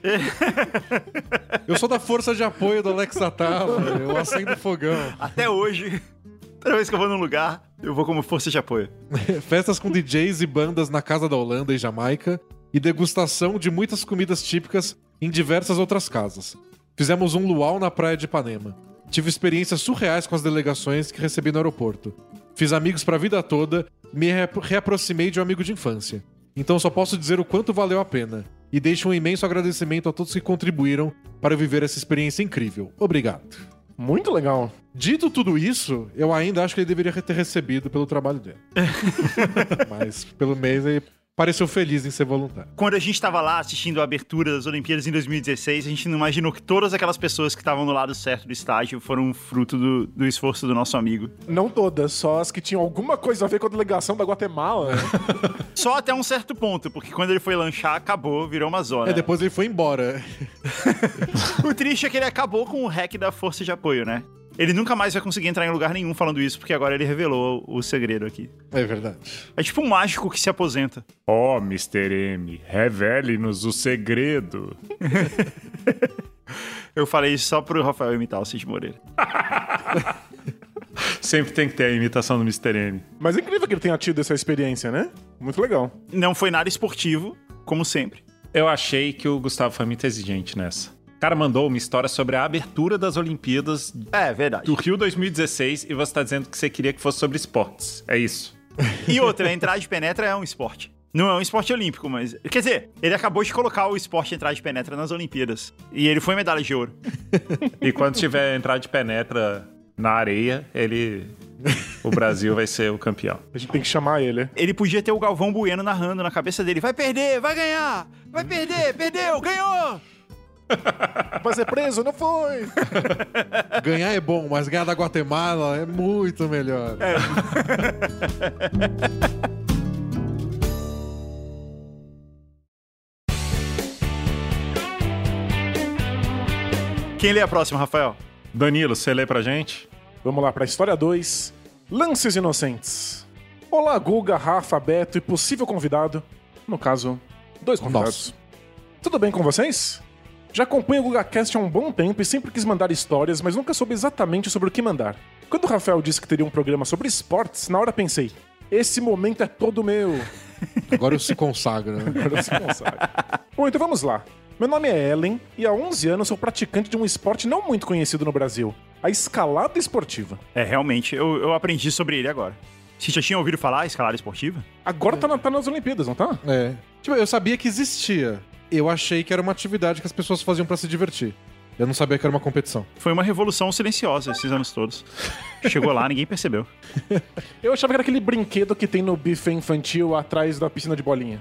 Eu sou da força de apoio do Alex Atala, eu acendo fogão. Até hoje, toda vez que eu vou num lugar, eu vou como força de apoio. Festas com DJs e bandas na Casa da Holanda e Jamaica, e degustação de muitas comidas típicas em diversas outras casas. Fizemos um luau na praia de Ipanema. Tive experiências surreais com as delegações que recebi no aeroporto. Fiz amigos pra vida toda e me reaproximei de um amigo de infância. Então só posso dizer o quanto valeu a pena. E deixo um imenso agradecimento a todos que contribuíram para eu viver essa experiência incrível. Obrigado. Muito legal. Dito tudo isso, eu ainda acho que ele deveria ter recebido pelo trabalho dele. Mas pelo mês ele pareceu feliz em ser voluntário. Quando a gente tava lá assistindo a abertura das Olimpíadas em 2016, a gente não imaginou que todas aquelas pessoas que estavam no lado certo do estádio foram fruto do esforço do nosso amigo. Não todas, só as que tinham alguma coisa a ver com a delegação da Guatemala. Né? Só até um certo ponto, porque quando ele foi lanchar, acabou, virou uma zona. Depois ele foi embora. O triste é que ele acabou com o hack da força de apoio, né? Ele nunca mais vai conseguir entrar em lugar nenhum falando isso, porque agora ele revelou o segredo aqui. É verdade. É tipo um mágico que se aposenta. Oh, Mr. M, revele-nos o segredo. Eu falei isso só pro Rafael imitar o Cid Moreira. Sempre tem que ter a imitação do Mr. M. Mas é incrível que ele tenha tido essa experiência, né? Muito legal. Não foi nada esportivo, como sempre. Eu achei que o Gustavo foi muito exigente nessa. O cara mandou uma história sobre a abertura das Olimpíadas verdade. do Rio 2016 e você tá dizendo que você queria que fosse sobre esportes. É isso. E outra, a entrada de penetra é um esporte. Não é um esporte olímpico, mas... Quer dizer, ele acabou de colocar o esporte entrada de penetra nas Olimpíadas. E ele foi medalha de ouro. E quando tiver entrada de penetra na areia, o Brasil vai ser o campeão. A gente tem que chamar ele. Ele podia ter o Galvão Bueno narrando na cabeça dele. Vai perder, vai ganhar! Vai perder, perdeu, ganhou! Mas é preso, não foi! Ganhar é bom, mas ganhar da Guatemala é muito melhor. Quem lê a próxima, Rafael? Danilo, você lê pra gente? Vamos lá, pra história 2. Lances inocentes. Olá, Guga, Rafa, Beto e possível convidado. No caso, 2 convidados. Tudo bem com vocês? Já acompanho o GugaCast há um bom tempo e sempre quis mandar histórias, mas nunca soube exatamente sobre o que mandar. Quando o Rafael disse que teria um programa sobre esportes, na hora pensei, esse momento é todo meu. Agora eu se consagra, né? Agora se consagra. Bom, então vamos lá. Meu nome é Ellen e há 11 anos sou praticante de um esporte não muito conhecido no Brasil, a escalada esportiva. Realmente, eu aprendi sobre ele agora. Você já tinha ouvido falar escalada esportiva? Agora tá nas Olimpíadas, não tá? É. Tipo, eu sabia que existia. Eu achei que era uma atividade que as pessoas faziam pra se divertir. Eu não sabia que era uma competição. Foi uma revolução silenciosa esses anos todos. Chegou lá, ninguém percebeu. Eu achava que era aquele brinquedo que tem no buffet infantil atrás da piscina de bolinha.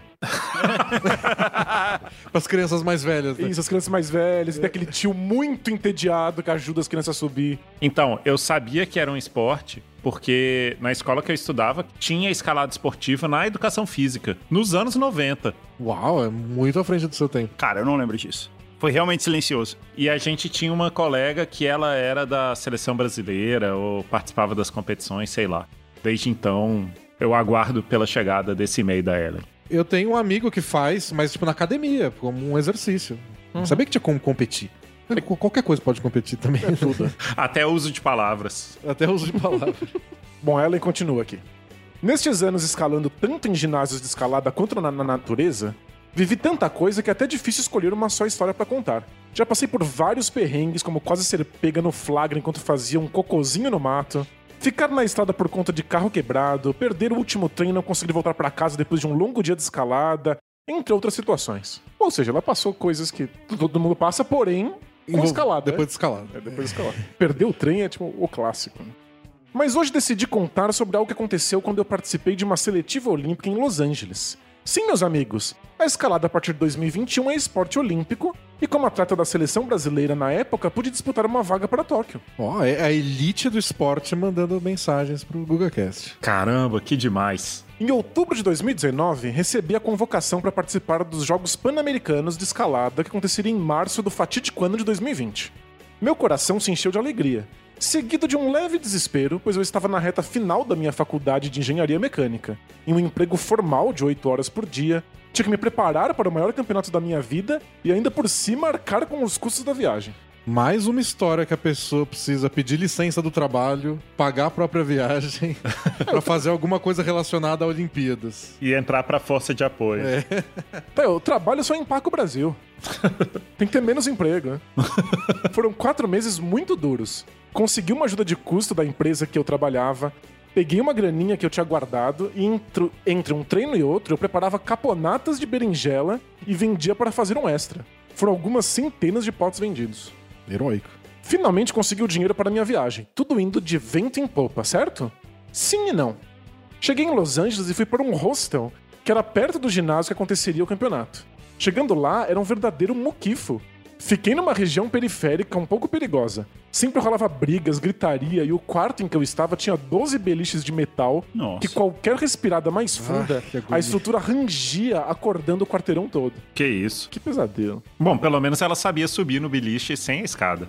As crianças mais velhas, né? Isso, as crianças mais velhas. E tem aquele tio muito entediado que ajuda as crianças a subir. Então, eu sabia que era um esporte porque na escola que eu estudava tinha escalada esportiva na educação física, nos anos 90. Uau, é muito à frente do seu tempo. Cara, eu não lembro disso. Foi realmente silencioso. E a gente tinha uma colega que ela era da seleção brasileira ou participava das competições, sei lá. Desde então, eu aguardo pela chegada desse e-mail da Ellen. Eu tenho um amigo que faz, mas tipo na academia, como um exercício. Não sabia que tinha como competir. Qualquer coisa pode competir também. É tudo. Até uso de palavras. Até uso de palavras. Bom, Ellen continua aqui. Nestes anos escalando tanto em ginásios de escalada quanto na natureza, vivi tanta coisa que é até difícil escolher uma só história pra contar. Já passei por vários perrengues, como quase ser pega no flagra enquanto fazia um cocôzinho no mato, ficar na estrada por conta de carro quebrado, perder o último trem e não conseguir voltar pra casa depois de um longo dia de escalada, entre outras situações. Ou seja, ela passou coisas que todo mundo passa, porém, com escalada. Depois de escalada. Depois de escalada. Perder o trem é tipo o clássico, né? Mas hoje decidi contar sobre algo que aconteceu quando eu participei de uma seletiva olímpica em Los Angeles. Sim, meus amigos, a escalada a partir de 2021 é esporte olímpico e como atleta da seleção brasileira na época, pude disputar uma vaga para Tóquio. Ó, é a elite do esporte mandando mensagens pro GugaCast. Caramba, que demais. Em outubro de 2019, recebi a convocação para participar dos Jogos Pan-Americanos de Escalada que aconteceria em março do fatídico ano de 2020. Meu coração se encheu de alegria, seguido de um leve desespero, pois eu estava na reta final da minha faculdade de engenharia mecânica, em um emprego formal de 8 horas por dia, tinha que me preparar para o maior campeonato da minha vida e ainda por cima arcar com os custos da viagem. Mais uma história que a pessoa precisa pedir licença do trabalho, pagar a própria viagem pra fazer alguma coisa relacionada a Olimpíadas. E entrar pra força de apoio. Tá, eu trabalho só em Paco Brasil. Tem que ter menos emprego, né? Foram 4 meses muito duros. Consegui uma ajuda de custo da empresa que eu trabalhava, peguei uma graninha que eu tinha guardado e entre um treino e outro eu preparava caponatas de berinjela e vendia para fazer um extra. Foram algumas centenas de potes vendidos. Heróico. Finalmente consegui o dinheiro para minha viagem, tudo indo de vento em popa, certo? Sim e não. Cheguei em Los Angeles e fui para um hostel que era perto do ginásio que aconteceria o campeonato. Chegando lá, era um verdadeiro muquifo. Fiquei numa região periférica um pouco perigosa. Sempre rolava brigas, gritaria e o quarto em que eu estava tinha 12 beliches de metal. Nossa. Que qualquer respirada mais funda, que agonia. a estrutura rangia acordando o quarteirão todo. Que isso. Que pesadelo. Bom, pelo menos ela sabia subir no beliche sem a escada.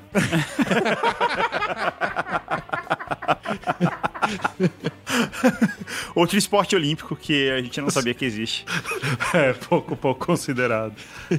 Outro esporte olímpico que a gente não sabia que existe. É, pouco considerado.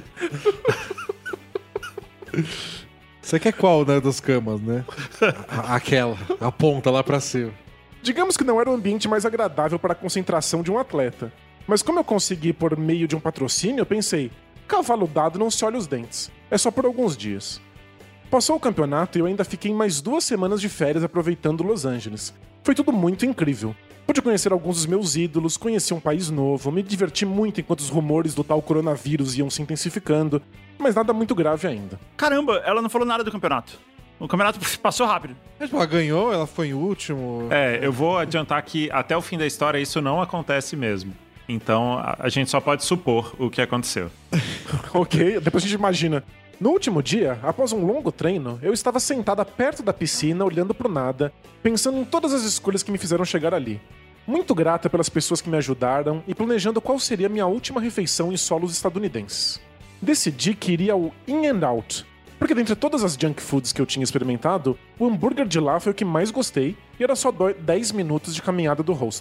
Você quer qual, né, das camas, né? Aquela, a ponta lá pra cima. Digamos que não era o ambiente mais agradável para a concentração de um atleta. Mas como eu consegui por meio de um patrocínio, eu pensei, cavalo dado não se olha os dentes. É só por alguns dias. Passou o campeonato e eu ainda fiquei mais 2 semanas de férias aproveitando Los Angeles. Foi tudo muito incrível. Pude conhecer alguns dos meus ídolos, conheci um país novo, me diverti muito enquanto os rumores do tal coronavírus iam se intensificando, mas nada muito grave ainda. Caramba, ela não falou nada do campeonato. O campeonato passou rápido. Ela ganhou, ela foi em último. É, eu vou adiantar que até o fim da história isso não acontece mesmo. Então a gente só pode supor o que aconteceu. Ok, depois a gente imagina. No último dia, após um longo treino, eu estava sentada perto da piscina, olhando pro nada, pensando em todas as escolhas que me fizeram chegar ali. Muito grata pelas pessoas que me ajudaram e planejando qual seria minha última refeição em solos estadunidenses. Decidi que iria ao In-N-Out, porque dentre todas as junk foods que eu tinha experimentado, o hambúrguer de lá foi o que mais gostei e era só 10 minutos de caminhada do hostel.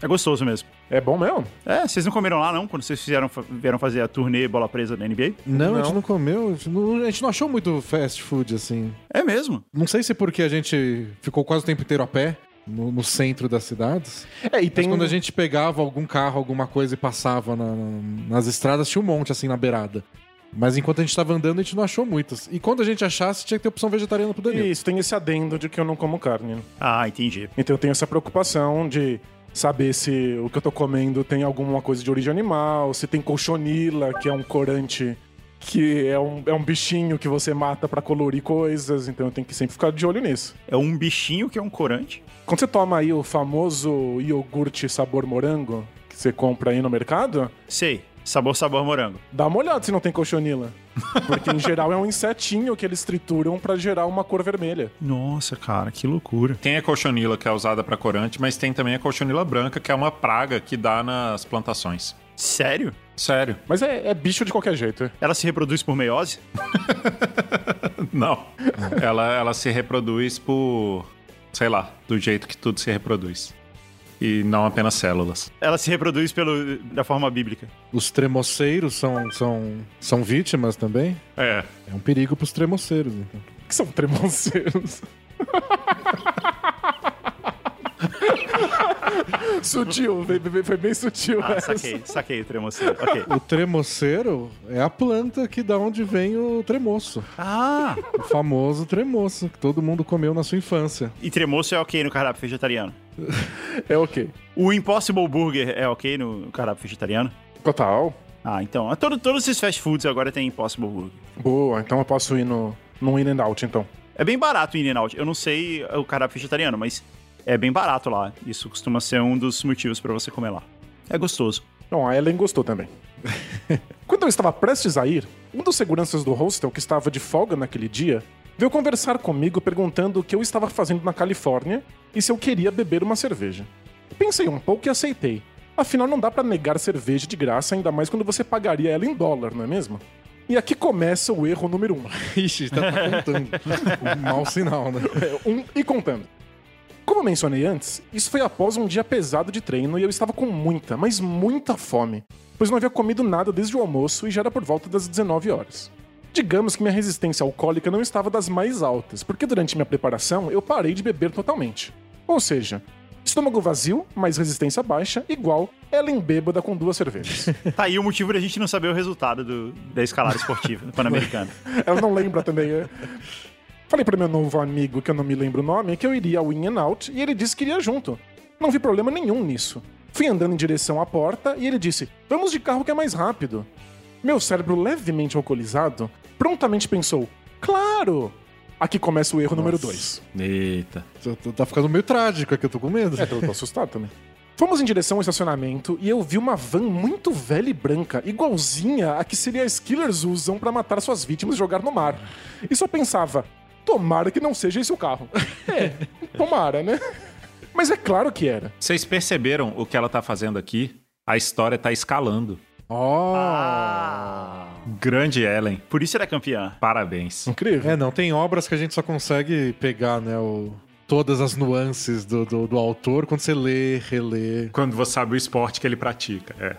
É gostoso mesmo. É bom mesmo? É, vocês não comeram lá, não? Quando vocês vieram fazer a turnê Bola Presa da NBA? Não, a gente não comeu. A gente não achou muito fast food, assim. É mesmo? Não sei se porque a gente ficou quase o tempo inteiro a pé, no centro das cidades. E tem... Mas quando a gente pegava algum carro, alguma coisa e passava nas estradas, tinha um monte, assim, na beirada. Mas enquanto a gente tava andando, a gente não achou muitas. E quando a gente achasse, tinha que ter opção vegetariana pro Danilo. Isso, tem esse adendo de que eu não como carne. Ah, entendi. Então eu tenho essa preocupação de saber se o que eu tô comendo tem alguma coisa de origem animal, se tem cochonila, que é um corante que é um bichinho que você mata pra colorir coisas, então eu tenho que sempre ficar de olho nisso. É um bichinho que é um corante? Quando você toma aí o famoso iogurte sabor morango, que você compra aí no mercado... Sei. Sabor morango. Dá uma olhada se não tem cochonila. Porque, em geral, é um insetinho que eles trituram pra gerar uma cor vermelha. Nossa, cara, que loucura. Tem a cochonila, que é usada pra corante, mas tem também a cochonila branca, que é uma praga que dá nas plantações. Sério? Sério. Mas é bicho de qualquer jeito. Ela se reproduz por meiose? Não. Ela se reproduz por... sei lá, do jeito que tudo se reproduz. E não apenas células. Ela se reproduz da forma bíblica. Os tremoceiros são vítimas também? É. É um perigo pros tremoceiros, então. O que são tremoceiros? Sutil, foi bem sutil. Ah, essa. saquei o tremoceiro. Ok. O tremoceiro é a planta que da onde vem o tremoço. Ah! O famoso tremoço, que todo mundo comeu na sua infância. E tremoço é ok no cardápio vegetariano? É ok. O Impossible Burger é ok no cardápio vegetariano? Total. Ah, então. Todos esses fast foods agora tem Impossible Burger. Boa, então eu posso ir no In-N-Out, então. É bem barato o In-N-Out. Eu não sei o cardápio vegetariano, mas é bem barato lá. Isso costuma ser um dos motivos pra você comer lá. É gostoso. Bom, a Ellen gostou também. Quando eu estava prestes a ir, um dos seguranças do hostel, que estava de folga naquele dia, veio conversar comigo perguntando o que eu estava fazendo na Califórnia e se eu queria beber uma cerveja. Pensei um pouco e aceitei. Afinal, não dá pra negar cerveja de graça, ainda mais quando você pagaria ela em dólar, não é mesmo? E aqui começa o erro número 1. Ixi, tá contando. Um mau sinal, né? E contando. Como mencionei antes, isso foi após um dia pesado de treino e eu estava com muita, mas muita fome, pois não havia comido nada desde o almoço e já era por volta das 19 horas. Digamos que minha resistência alcoólica não estava das mais altas, porque durante minha preparação eu parei de beber totalmente. Ou seja, estômago vazio, mais resistência baixa, igual Ellen bêbada com 2 cervejas. Tá aí o motivo da gente não saber o resultado da escalada esportiva pan-americana. Ela não lembra também, né? Falei pra meu novo amigo, que eu não me lembro o nome, que eu iria ao In-N-Out e ele disse que iria junto. Não vi problema nenhum nisso. Fui andando em direção à porta e ele disse, vamos de carro que é mais rápido. Meu cérebro levemente alcoolizado prontamente pensou, claro! Aqui começa o erro número 2. Eita. Tá ficando meio trágico aqui, eu tô com medo. Eu tô assustado também. Fomos em direção ao estacionamento e eu vi uma van muito velha e branca, igualzinha a que serial killers usam pra matar suas vítimas e jogar no mar. E só pensava, tomara que não seja esse o carro. Tomara, né? Mas é claro que era. Vocês perceberam o que ela tá fazendo aqui? A história tá escalando. Grande Ellen. Por isso ela é campeã. Parabéns. Incrível. Não, tem obras que a gente só consegue pegar, né, todas as nuances do autor quando você lê, relê. Quando você sabe o esporte que ele pratica.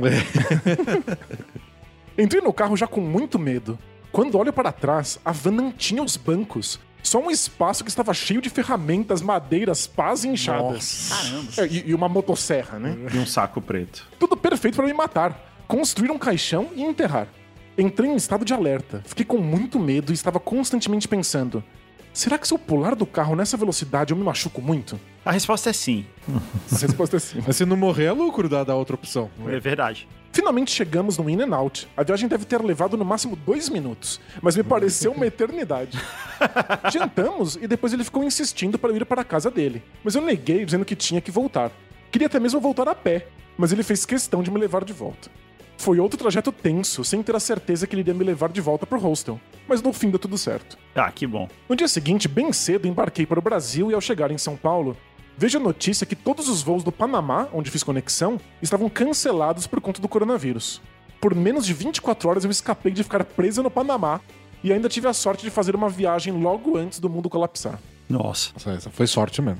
Entrei no carro já com muito medo. Quando olho para trás, a van não tinha os bancos. Só um espaço que estava cheio de ferramentas, madeiras, pás e enxadas. Caramba. E uma motosserra, né? E um saco preto. Tudo perfeito para me matar. Construir um caixão e enterrar. Entrei em estado de alerta. Fiquei com muito medo e estava constantemente pensando... Será que se eu pular do carro nessa velocidade eu me machuco muito? A resposta é sim. A resposta é sim. Mas se não morrer é lucro da outra opção. É verdade. Finalmente chegamos no In-N-Out. A viagem deve ter levado no máximo 2 minutos, mas me pareceu uma eternidade. Jantamos e depois ele ficou insistindo para eu ir para a casa dele. Mas eu neguei, dizendo que tinha que voltar. Queria até mesmo voltar a pé, mas ele fez questão de me levar de volta. Foi outro trajeto tenso, sem ter a certeza que ele iria me levar de volta pro hostel. Mas no fim deu tudo certo. Ah, que bom. No dia seguinte, bem cedo, embarquei para o Brasil e ao chegar em São Paulo, vejo a notícia que todos os voos do Panamá, onde fiz conexão, estavam cancelados por conta do coronavírus. Por menos de 24 horas eu escapei de ficar presa no Panamá e ainda tive a sorte de fazer uma viagem logo antes do mundo colapsar. Nossa. Essa foi sorte mesmo.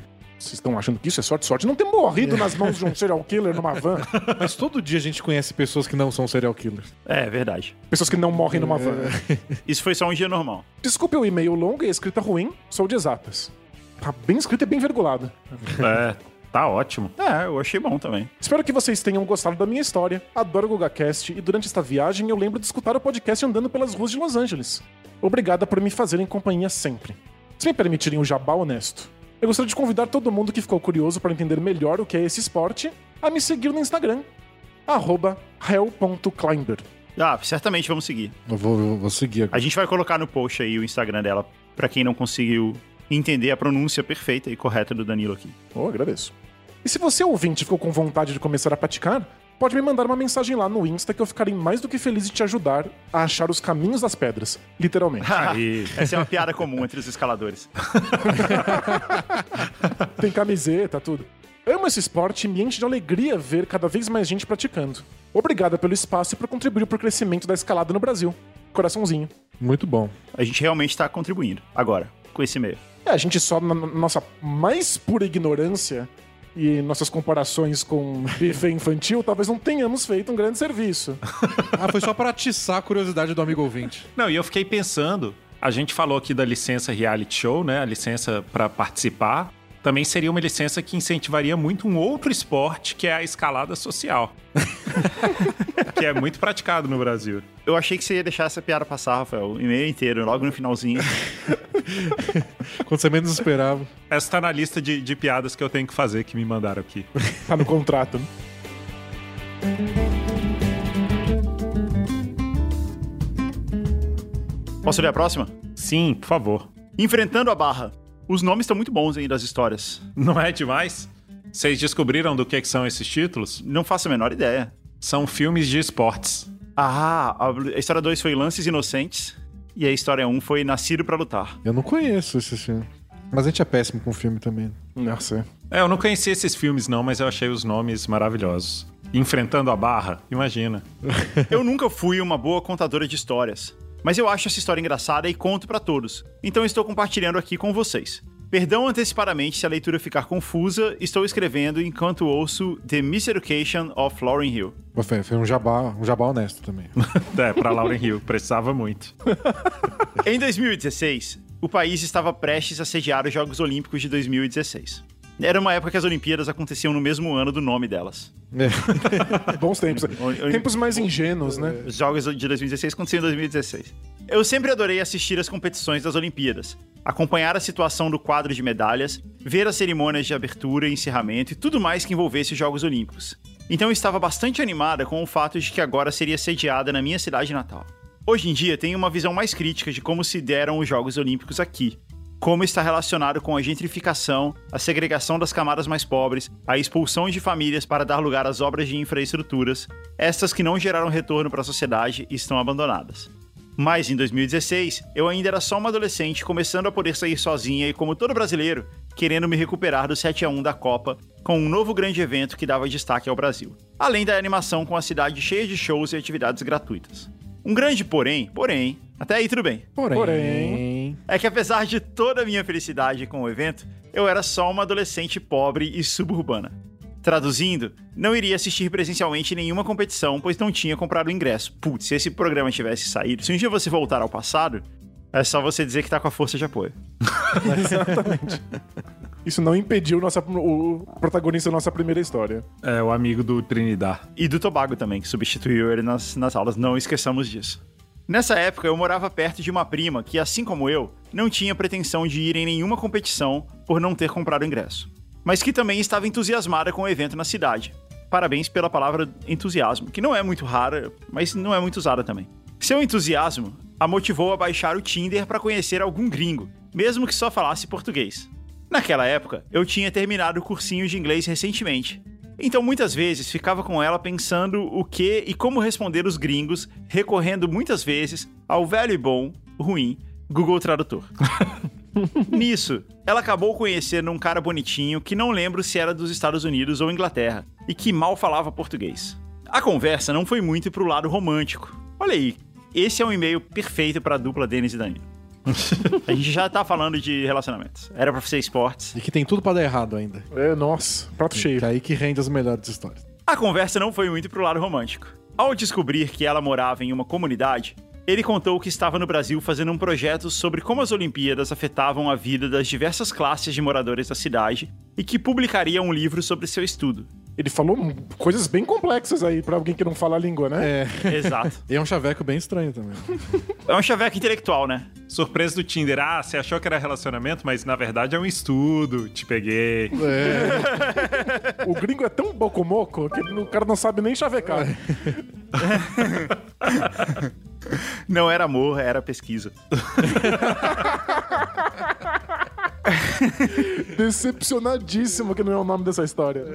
Vocês estão achando que isso é sorte? Sorte não ter morrido nas mãos de um serial killer numa van. Mas todo dia a gente conhece pessoas que não são serial killers. É verdade. Pessoas que não morrem numa van. Isso foi só um dia normal. Desculpe o e-mail longo e a escrita ruim, sou de exatas. Tá bem escrito e bem virgulado. Tá ótimo. Eu achei bom também. Espero que vocês tenham gostado da minha história. Adoro o GugaCast e durante esta viagem eu lembro de escutar o podcast andando pelas ruas de Los Angeles. Obrigada por me fazerem companhia sempre. Se me permitirem o jabá honesto, eu gostaria de convidar todo mundo que ficou curioso para entender melhor o que é esse esporte a me seguir no Instagram, @hell.climber. Certamente vamos seguir. Eu vou seguir agora. A gente vai colocar no post aí o Instagram dela, pra quem não conseguiu entender a pronúncia perfeita e correta do Danilo aqui. Agradeço. E se você, ouvinte, ficou com vontade de começar a praticar, pode me mandar uma mensagem lá no Insta que eu ficarei mais do que feliz de te ajudar a achar os caminhos das pedras, literalmente. Essa é uma piada comum entre os escaladores. Tem camiseta, tudo. Amo esse esporte e me enche de alegria ver cada vez mais gente praticando. Obrigada pelo espaço e por contribuir para o crescimento da escalada no Brasil. Coraçãozinho. Muito bom. A gente realmente tá contribuindo. Agora, com esse e-mail. A gente só, na nossa mais pura ignorância e nossas comparações com buffet infantil, talvez não tenhamos feito um grande serviço. Foi só pra atiçar a curiosidade do amigo ouvinte. Não, e eu fiquei pensando, a gente falou aqui da licença reality show, né? A licença pra participar. Também seria uma licença que incentivaria muito um outro esporte, que é a escalada social. Que é muito praticado no Brasil. Eu achei que você ia deixar essa piada passar, Rafael, o e-mail inteiro, logo no finalzinho. Quando você menos esperava. Essa tá na lista de piadas que eu tenho que fazer, que me mandaram aqui. Tá no contrato, né? Posso ler a próxima? Sim, por favor. Enfrentando a Barra. Os nomes estão muito bons aí das histórias. Não é demais? Vocês descobriram do que são esses títulos? Não faço a menor ideia. São filmes de esportes. A história 2 foi Lances Inocentes e a história 1 foi Nascido pra Lutar. Eu não conheço esse filme. Mas a gente é péssimo com filme também. Nossa. Eu não conhecia esses filmes não, mas eu achei os nomes maravilhosos. Enfrentando a Barra, imagina. Eu nunca fui uma boa contadora de histórias, mas eu acho essa história engraçada e conto pra todos. Então estou compartilhando aqui com vocês. Perdão antecipadamente se a leitura ficar confusa, estou escrevendo enquanto ouço The Miseducation of Lauryn Hill. Foi um jabá honesto também. Pra Lauryn Hill, precisava muito. Em 2016, o país estava prestes a sediar os Jogos Olímpicos de 2016. Era uma época que as Olimpíadas aconteciam no mesmo ano do nome delas. Bons tempos. Tempos mais ingênuos, né? Os Jogos de 2016 aconteciam em 2016. Eu sempre adorei assistir as competições das Olimpíadas, acompanhar a situação do quadro de medalhas, ver as cerimônias de abertura e encerramento e tudo mais que envolvesse os Jogos Olímpicos. Então eu estava bastante animada com o fato de que agora seria sediada na minha cidade natal. Hoje em dia tenho uma visão mais crítica de como se deram os Jogos Olímpicos aqui, como está relacionado com a gentrificação, a segregação das camadas mais pobres, a expulsão de famílias para dar lugar às obras de infraestruturas, estas que não geraram retorno para a sociedade e estão abandonadas. Mas em 2016, eu ainda era só uma adolescente começando a poder sair sozinha e, como todo brasileiro, querendo me recuperar do 7-1 da Copa com um novo grande evento que dava destaque ao Brasil. Além da animação com a cidade cheia de shows e atividades gratuitas. Um grande porém, até aí tudo bem. Porém, é que apesar de toda a minha felicidade com o evento, eu era só uma adolescente pobre e suburbana. Traduzindo, não iria assistir presencialmente nenhuma competição, pois não tinha comprado o ingresso. Putz, se esse programa tivesse saído, se um dia você voltar ao passado, é só você dizer que tá com a força de apoio. Exatamente. Isso não impediu o protagonista da nossa primeira história. É, o amigo do Trinidad. E do Tobago também, que substituiu ele nas aulas, não esqueçamos disso. Nessa época, eu morava perto de uma prima que, assim como eu, não tinha pretensão de ir em nenhuma competição por não ter comprado ingresso, mas que também estava entusiasmada com o evento na cidade. Parabéns pela palavra entusiasmo, que não é muito rara, mas não é muito usada também. Seu entusiasmo a motivou a baixar o Tinder para conhecer algum gringo, mesmo que só falasse português. Naquela época, eu tinha terminado o cursinho de inglês recentemente, então muitas vezes ficava com ela pensando o que e como responder os gringos, recorrendo muitas vezes ao velho e bom, ruim, Google Tradutor. Nisso, ela acabou conhecendo um cara bonitinho que não lembro se era dos Estados Unidos ou Inglaterra, e que mal falava português. A conversa não foi muito pro lado romântico. Olha aí, esse é um e-mail perfeito pra dupla Denis e Danilo. A gente já tá falando de relacionamentos. Era pra ser esportes. E que tem tudo pra dar errado ainda. Nossa, prato cheio. Que é aí que rende as melhores histórias. A conversa não foi muito pro lado romântico. Ao descobrir que ela morava em uma comunidade, ele contou que estava no Brasil fazendo um projeto sobre como as Olimpíadas afetavam a vida das diversas classes de moradores da cidade e que publicaria um livro sobre seu estudo. Ele falou coisas bem complexas aí pra alguém que não fala a língua, né? Exato. E é um chaveco bem estranho também. É um chaveco intelectual, né? Surpresa do Tinder. Ah, você achou que era relacionamento, mas na verdade é um estudo. Te peguei. O gringo é tão bocomoco que o cara não sabe nem chavecar. Não era amor, era pesquisa. Decepcionadíssimo que não é o nome dessa história.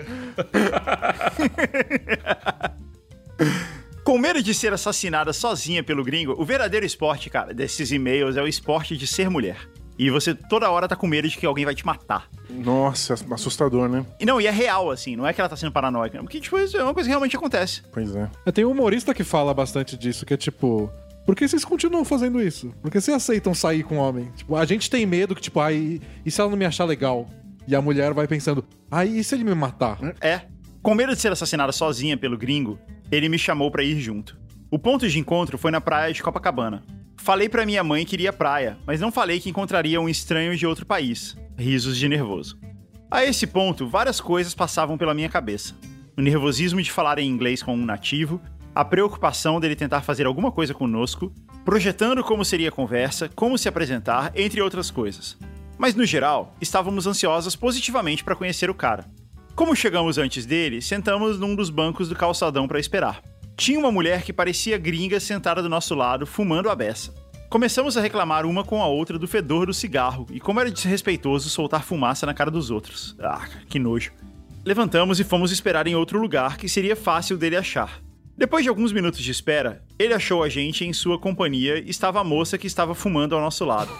Com medo de ser assassinada sozinha pelo gringo, o verdadeiro esporte, cara, desses e-mails é o esporte de ser mulher. E você toda hora tá com medo de que alguém vai te matar. Nossa, assustador, né? E é real, assim, não é que ela tá sendo paranoica, porque, tipo, isso é uma coisa que realmente acontece. Pois é. Tem um humorista que fala bastante disso, que é tipo... Por que vocês continuam fazendo isso? Por que vocês aceitam sair com homem? Tipo, a gente tem medo que, tipo, e se ela não me achar legal? E a mulher vai pensando, e se ele me matar? Com medo de ser assassinada sozinha pelo gringo, ele me chamou pra ir junto. O ponto de encontro foi na praia de Copacabana. Falei pra minha mãe que iria à praia, mas não falei que encontraria um estranho de outro país. Risos de nervoso. A esse ponto, várias coisas passavam pela minha cabeça. O nervosismo de falar em inglês com um nativo, a preocupação dele tentar fazer alguma coisa conosco, projetando como seria a conversa, como se apresentar, entre outras coisas. Mas, no geral, estávamos ansiosos positivamente para conhecer o cara. Como chegamos antes dele, sentamos num dos bancos do calçadão para esperar. Tinha uma mulher que parecia gringa sentada do nosso lado, fumando a beça. Começamos a reclamar uma com a outra do fedor do cigarro e como era desrespeitoso soltar fumaça na cara dos outros. Que nojo. Levantamos e fomos esperar em outro lugar que seria fácil dele achar. Depois de alguns minutos de espera, ele achou a gente em sua companhia e estava a moça que estava fumando ao nosso lado.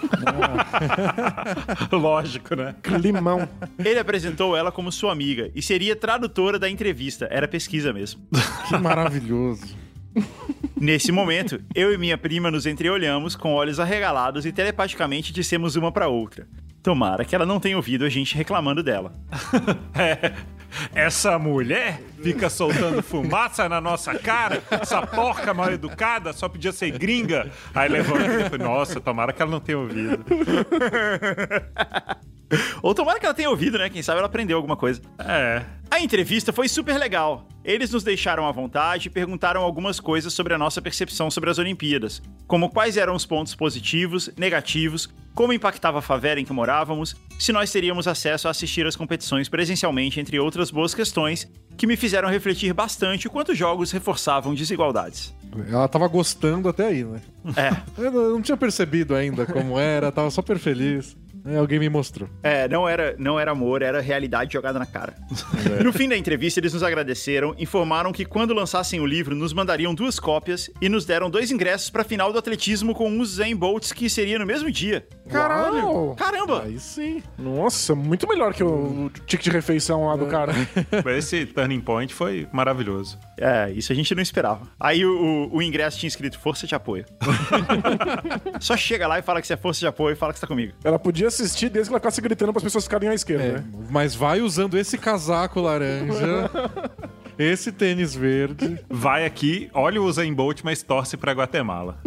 Lógico, né? Climão. Ele apresentou ela como sua amiga e seria tradutora da entrevista, era pesquisa mesmo. Que maravilhoso. Nesse momento, eu e minha prima nos entreolhamos com olhos arregalados e telepaticamente dissemos uma pra outra. Tomara que ela não tenha ouvido a gente reclamando dela. Essa mulher fica soltando fumaça na nossa cara, essa porca mal educada, só podia ser gringa. Aí levanta e depois, nossa, tomara que ela não tenha ouvido. Ou tomara que ela tenha ouvido, né? Quem sabe ela aprendeu alguma coisa. A entrevista foi super legal. Eles nos deixaram à vontade e perguntaram algumas coisas sobre a nossa percepção sobre as Olimpíadas, como quais eram os pontos positivos, negativos, como impactava a favela em que morávamos, se nós teríamos acesso a assistir às competições presencialmente, entre outras boas questões, que me fizeram refletir bastante o quanto os jogos reforçavam desigualdades. Ela tava gostando até aí, né? Eu não tinha percebido ainda como era, tava super feliz. Alguém me mostrou. Não era amor, era realidade jogada na cara. No fim da entrevista, eles nos agradeceram, informaram que quando lançassem o livro, nos mandariam 2 cópias e nos deram 2 ingressos pra final do atletismo com um Usain Bolt que seria no mesmo dia. Caralho! Uau. Caramba! Aí sim. Nossa, muito melhor que o ticket de refeição lá do cara. Esse turning point foi maravilhoso. Isso a gente não esperava. Aí o ingresso tinha escrito Força de Apoio. Só chega lá e fala que você é Força de Apoio e fala que você tá comigo. Ela podia assistir desde que ela ficasse gritando para as pessoas ficarem à esquerda, né? Mas vai usando esse casaco laranja, esse tênis verde. Vai aqui, olha o Usain Bolt, mas torce pra Guatemala.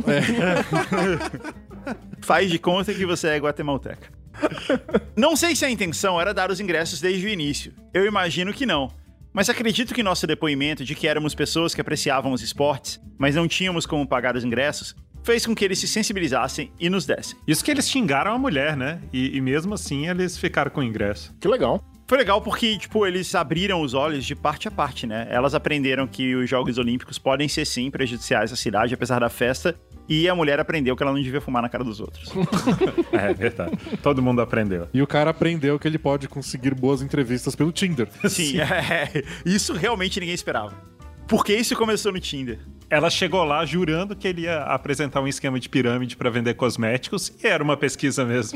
Faz de conta que você é guatemalteca. Não sei se a intenção era dar os ingressos desde o início. Eu imagino que não. Mas acredito que nosso depoimento de que éramos pessoas que apreciavam os esportes, mas não tínhamos como pagar os ingressos, fez com que eles se sensibilizassem e nos dessem. Isso que eles xingaram a mulher, né? E mesmo assim eles ficaram com o ingresso. Que legal. Foi legal porque, eles abriram os olhos de parte a parte, né? Elas aprenderam que os Jogos Olímpicos podem ser, sim, prejudiciais à cidade, apesar da festa. E a mulher aprendeu que ela não devia fumar na cara dos outros. É verdade. Todo mundo aprendeu. E o cara aprendeu que ele pode conseguir boas entrevistas pelo Tinder. Sim. Isso realmente ninguém esperava. Porque isso começou no Tinder. Ela chegou lá jurando que ele ia apresentar um esquema de pirâmide pra vender cosméticos e era uma pesquisa mesmo.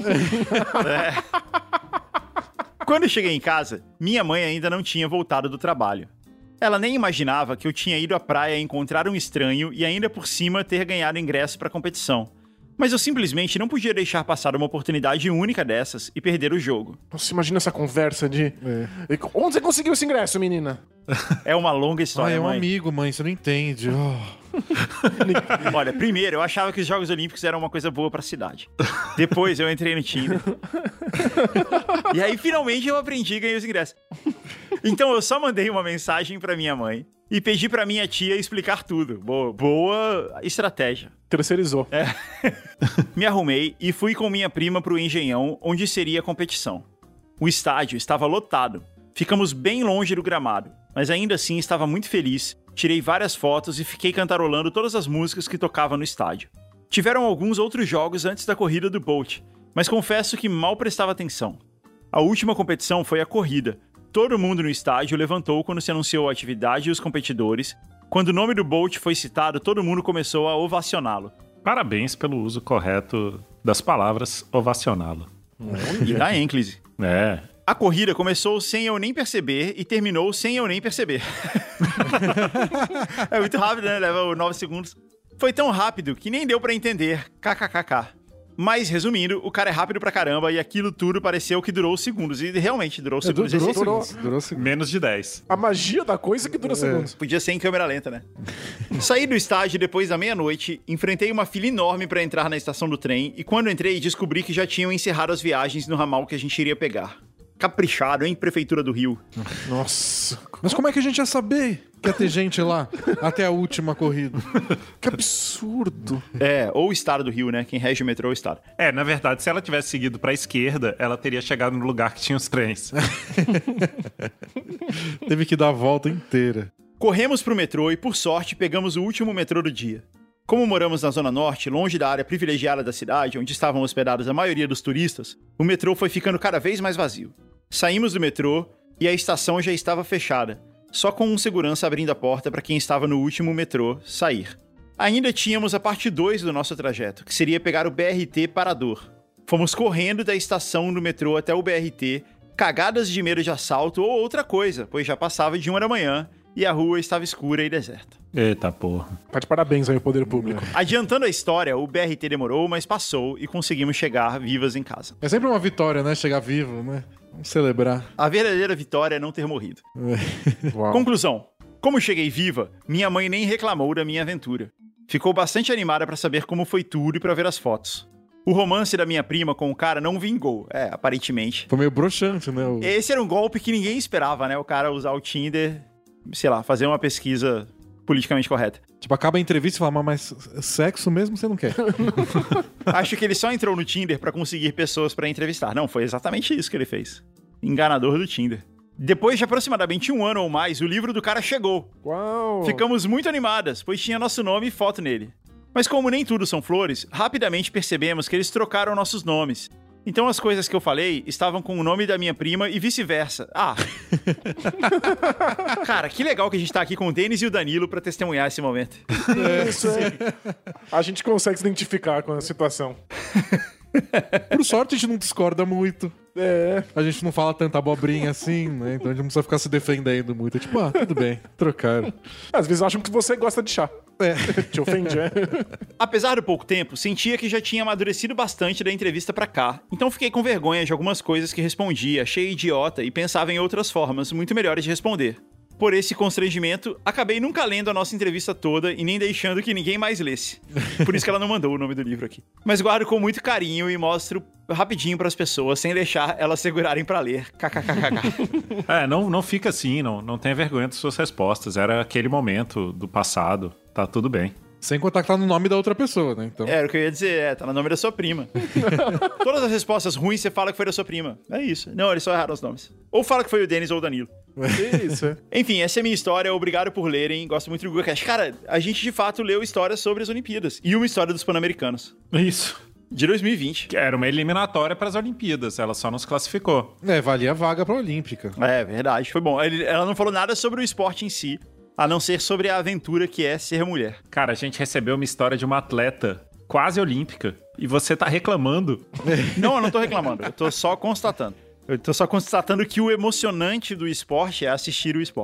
Quando eu cheguei em casa, minha mãe ainda não tinha voltado do trabalho. Ela nem imaginava que eu tinha ido à praia encontrar um estranho e ainda por cima ter ganhado ingresso para a competição. Mas eu simplesmente não podia deixar passar uma oportunidade única dessas e perder o jogo. Nossa, imagina essa conversa de... Onde você conseguiu esse ingresso, menina? É uma longa história, é um mãe. amigo, mãe, você não entende. Olha, primeiro, eu achava que os Jogos Olímpicos eram uma coisa boa pra cidade. Depois eu entrei no Tinder. E aí, finalmente, eu aprendi e ganhei os ingressos. Então eu só mandei uma mensagem pra minha mãe e pedi pra minha tia explicar tudo. Boa estratégia. Terceirizou. Me arrumei e fui com minha prima pro Engenhão, onde seria a competição. O estádio estava lotado. Ficamos bem longe do gramado, mas ainda assim estava muito feliz. Tirei várias fotos e fiquei cantarolando todas as músicas que tocavam no estádio. Tiveram alguns outros jogos antes da corrida do Bolt, mas confesso que mal prestava atenção. A última competição foi a corrida. Todo mundo no estádio levantou quando se anunciou a atividade e os competidores. Quando o nome do Bolt foi citado, todo mundo começou a ovacioná-lo. Parabéns pelo uso correto das palavras ovacioná-lo. E da ênclise. É. A corrida começou sem eu nem perceber e terminou sem eu nem perceber. É muito rápido, né? Leva 9 segundos. Foi tão rápido que nem deu pra entender. KKKK. Mas, resumindo, o cara é rápido pra caramba e aquilo tudo pareceu que durou segundos. E realmente durou segundos. Durou segundos. Menos de 10. A magia da coisa que dura segundos. Podia ser em câmera lenta, né? Saí do estádio depois da meia-noite, enfrentei uma fila enorme pra entrar na estação do trem e quando entrei descobri que já tinham encerrado as viagens no ramal que a gente iria pegar. Caprichado, hein, Prefeitura do Rio? Nossa. Mas como é que a gente ia saber que ia ter gente lá até a última corrida? Que absurdo. Ou o Estado do Rio, né? Quem rege o metrô é o Estado. Na verdade, se ela tivesse seguido pra esquerda, ela teria chegado no lugar que tinha os trens. Teve que dar a volta inteira. Corremos pro metrô e, por sorte, pegamos o último metrô do dia. Como moramos na Zona Norte, longe da área privilegiada da cidade, onde estavam hospedados a maioria dos turistas, o metrô foi ficando cada vez mais vazio. Saímos do metrô e a estação já estava fechada, só com um segurança abrindo a porta para quem estava no último metrô sair. Ainda tínhamos a parte 2 do nosso trajeto, que seria pegar o BRT Parador. Fomos correndo da estação do metrô até o BRT, cagadas de medo de assalto ou outra coisa, pois já passava de 1 da manhã e a rua estava escura e deserta. Eita porra. Tá de parabéns aí, o poder público. Adiantando a história, o BRT demorou, mas passou e conseguimos chegar vivas em casa. É sempre uma vitória, né? Chegar vivo, né? Vamos celebrar. A verdadeira vitória é não ter morrido. Uau. Conclusão. Como cheguei viva, minha mãe nem reclamou da minha aventura. Ficou bastante animada pra saber como foi tudo e pra ver as fotos. O romance da minha prima com o cara não vingou, aparentemente. Foi meio broxante, né? Esse era um golpe que ninguém esperava, né? O cara usar o Tinder, sei lá, fazer uma pesquisa politicamente correta. Tipo, acaba a entrevista e fala, mas sexo mesmo você não quer. Acho que ele só entrou no Tinder pra conseguir pessoas pra entrevistar. Não, foi exatamente isso que ele fez. Enganador do Tinder. Depois de aproximadamente 1 ano ou mais, o livro do cara chegou. Uau. Ficamos muito animadas, pois tinha nosso nome e foto nele. Mas como nem tudo são flores, rapidamente percebemos que eles trocaram nossos nomes. Então as coisas que eu falei estavam com o nome da minha prima e vice-versa. Cara, que legal que a gente tá aqui com o Denis e o Danilo pra testemunhar esse momento. Isso a gente consegue se identificar com a situação. Por sorte, a gente não discorda muito. A gente não fala tanta abobrinha assim, né? Então a gente não precisa ficar se defendendo muito. É tipo, tudo bem, trocaram. Às vezes acham que você gosta de chá. Te ofende, Apesar do pouco tempo, sentia que já tinha amadurecido bastante da entrevista pra cá. Então fiquei com vergonha de algumas coisas que respondi, achei idiota e pensava em outras formas muito melhores de responder. Por esse constrangimento, acabei nunca lendo a nossa entrevista toda e nem deixando que ninguém mais lesse. Por isso que ela não mandou o nome do livro aqui. Mas guardo com muito carinho e mostro rapidinho pras pessoas, sem deixar elas segurarem pra ler. KKKK. Não fica assim, não tenha vergonha das suas respostas. Era aquele momento do passado, tá tudo bem. Sem contar que tá no nome da outra pessoa, né? Então... Era o que eu ia dizer, tá no nome da sua prima. Todas as respostas ruins você fala que foi da sua prima. É isso. Não, eles só erraram os nomes. Ou fala que foi o Denis ou o Danilo. Isso. Enfim, essa é a minha história. Obrigado por lerem. Gosto muito do GugaCast. Cara, a gente de fato leu histórias sobre as Olimpíadas. E uma história dos Pan-Americanos. Isso. De 2020. Que era uma eliminatória para as Olimpíadas. Ela só nos classificou. Valia a vaga pra Olímpica. É, verdade. Foi bom. Ela não falou nada sobre o esporte em si, a não ser sobre a aventura que é ser mulher. Cara, a gente recebeu uma história de uma atleta quase olímpica e você tá reclamando. Não, eu não tô reclamando. Eu tô só constatando. Eu tô só constatando que o emocionante do esporte é assistir o esporte.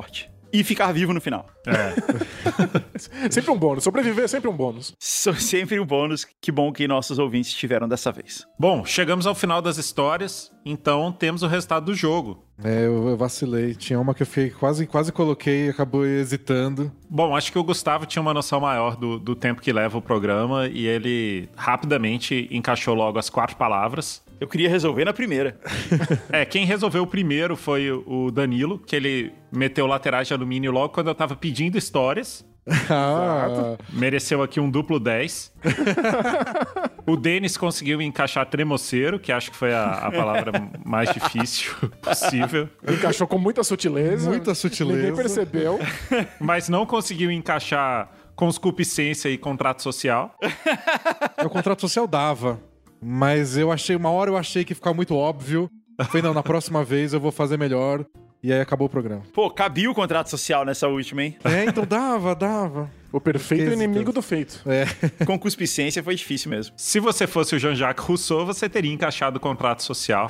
e ficar vivo no final. Sempre um bônus. Sobreviver é sempre um bônus. Sempre um bônus. Que bom que nossos ouvintes tiveram dessa vez. Bom, chegamos ao final das histórias, então temos o resultado do jogo. Eu vacilei. Tinha uma que eu fiquei quase coloquei e acabou hesitando. Bom, acho que o Gustavo tinha uma noção maior do tempo que leva o programa e ele rapidamente encaixou logo as 4 palavras. Eu queria resolver na primeira. Quem resolveu o primeiro foi o Danilo, que ele meteu laterais de alumínio logo quando eu tava pedindo histórias. Mereceu aqui um duplo 10. O Denis conseguiu encaixar tremoceiro, que acho que foi a palavra mais difícil possível. Encaixou com muita sutileza. Muita sutileza. Ninguém percebeu. Mas não conseguiu encaixar conscupiscência e contrato social. O contrato social dava. Mas uma hora eu achei que ficava muito óbvio. Falei, não, na próxima vez eu vou fazer melhor. E aí acabou o programa. Pô, cabia o contrato social nessa última, hein? Então dava. O perfeito inimigo do feito. Com cuspicência foi difícil mesmo. Se você fosse o Jean-Jacques Rousseau, você teria encaixado o contrato social.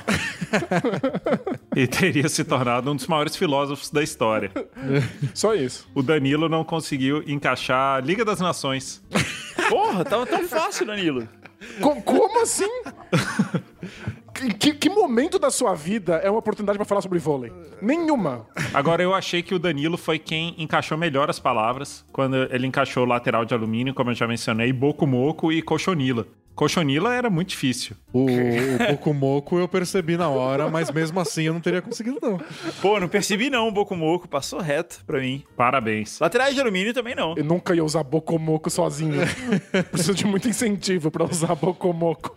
E teria se tornado um dos maiores filósofos da história. Só isso. O Danilo não conseguiu encaixar a Liga das Nações. Porra, tava tão fácil, Danilo. Como assim? Que momento da sua vida é uma oportunidade pra falar sobre vôlei? Nenhuma. Agora, eu achei que o Danilo foi quem encaixou melhor as palavras, quando ele encaixou lateral de alumínio, como eu já mencionei, boco-moco e cochonila. Cochonila era muito difícil. O boco-moco eu percebi na hora, mas mesmo assim eu não teria conseguido, não. Pô, não percebi não o boco-moco, passou reto pra mim. Parabéns. Laterais de alumínio também não. Eu nunca ia usar bocomoco sozinho. Preciso de muito incentivo pra usar bocomoco.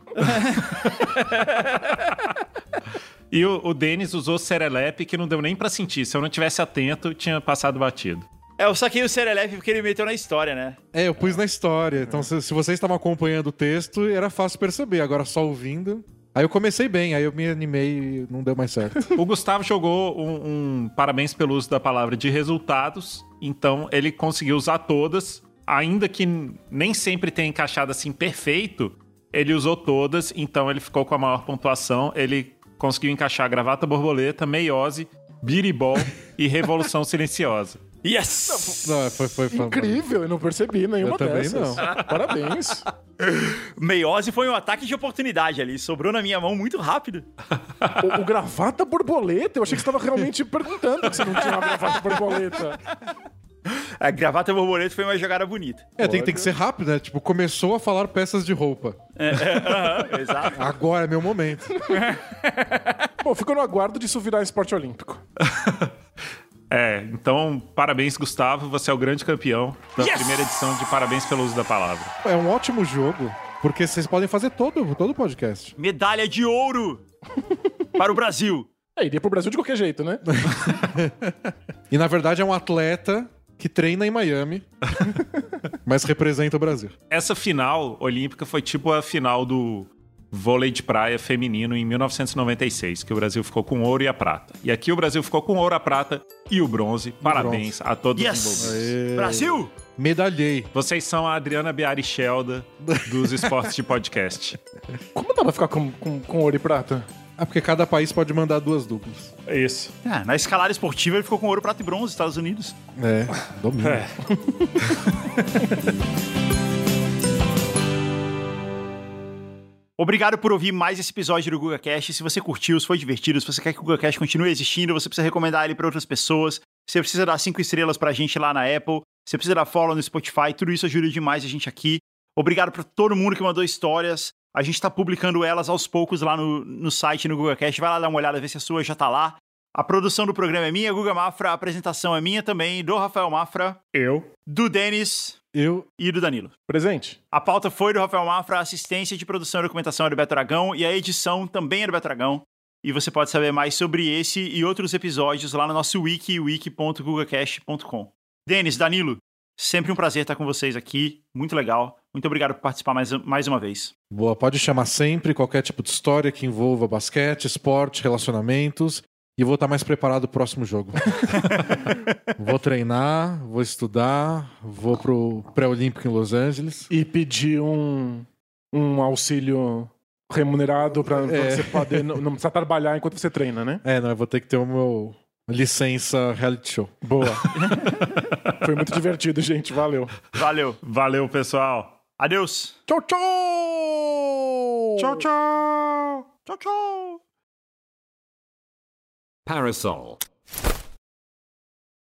E o Denis usou serelepe, que não deu nem pra sentir. Se eu não tivesse atento, tinha passado batido. Eu saquei o serelepe porque ele meteu na história, né? Eu pus na história. Então, se vocês estavam acompanhando o texto, era fácil perceber. Agora, só ouvindo... Aí eu comecei bem, aí eu me animei e não deu mais certo. O Gustavo jogou um parabéns pelo uso da palavra de resultados. Então, ele conseguiu usar todas. Ainda que nem sempre tenha encaixado assim perfeito, ele usou todas. Então, ele ficou com a maior pontuação. Ele conseguiu encaixar gravata borboleta, meiose, biribol e revolução silenciosa. Yes! Não, foi Incrível, eu não percebi nenhuma Eu também dessas. não. Parabéns. Meiose foi um ataque de oportunidade ali, sobrou na minha mão muito rápido. O gravata borboleta, eu achei que você estava realmente perguntando que você não tinha uma gravata borboleta. A gravata borboleta foi uma jogada bonita. tem que ser rápido, né? Tipo, começou a falar peças de roupa. Exato. Agora é meu momento. Bom, fico no aguardo disso virar esporte olímpico. Então, parabéns, Gustavo. Você é o grande campeão da primeira edição de Parabéns pelo Uso da Palavra. É um ótimo jogo, porque vocês podem fazer todo o podcast. Medalha de ouro para o Brasil. Iria pro Brasil de qualquer jeito, né? E, na verdade, é um atleta que treina em Miami, mas representa o Brasil. Essa final olímpica foi tipo a final do vôlei de praia feminino em 1996, que o Brasil ficou com ouro e a prata. E aqui o Brasil ficou com ouro, a prata e o bronze. Parabéns a todos os envolvidos. Aê. Brasil! Medalhei. Vocês são a Adriana Biarichelda dos esportes de podcast. Como dá pra ficar com ouro e prata? Porque cada país pode mandar 2 duplas. É isso. Na escalada esportiva ele ficou com ouro, prata e bronze, Estados Unidos. Domínio. Obrigado por ouvir mais esse episódio do GugaCast. Se você curtiu, se foi divertido, se você quer que o GugaCast continue existindo, você precisa recomendar ele para outras pessoas. Você precisa dar 5 estrelas pra gente lá na Apple. Você precisa dar follow no Spotify. Tudo isso ajuda demais a gente aqui. Obrigado pra todo mundo que mandou histórias. A gente tá publicando elas aos poucos lá no site, no GugaCast. Vai lá dar uma olhada, ver se a sua já tá lá. A produção do programa é minha, Guga Mafra. A apresentação é minha também, do Rafael Mafra. Eu. Do Denis. E do Danilo. Presente. A pauta foi do Rafael Mafra, a assistência de produção e documentação é do Beto Aragão e a edição também é do Beto Aragão. E você pode saber mais sobre esse e outros episódios lá no nosso wiki.gugacast.com. Denis, Danilo, sempre um prazer estar com vocês aqui. Muito legal. Muito obrigado por participar mais uma vez. Boa, pode chamar sempre qualquer tipo de história que envolva basquete, esporte, relacionamentos. E vou estar mais preparado pro próximo jogo. Vou treinar, vou estudar, vou pro pré-olímpico em Los Angeles. E pedir um auxílio remunerado pra você poder não precisar trabalhar enquanto você treina, né? Não, eu vou ter que ter o Licença reality show. Boa. Foi muito divertido, gente. Valeu. Valeu. Valeu, pessoal. Adeus. Tchau, tchau! Tchau, tchau! Tchau, tchau. Parasol.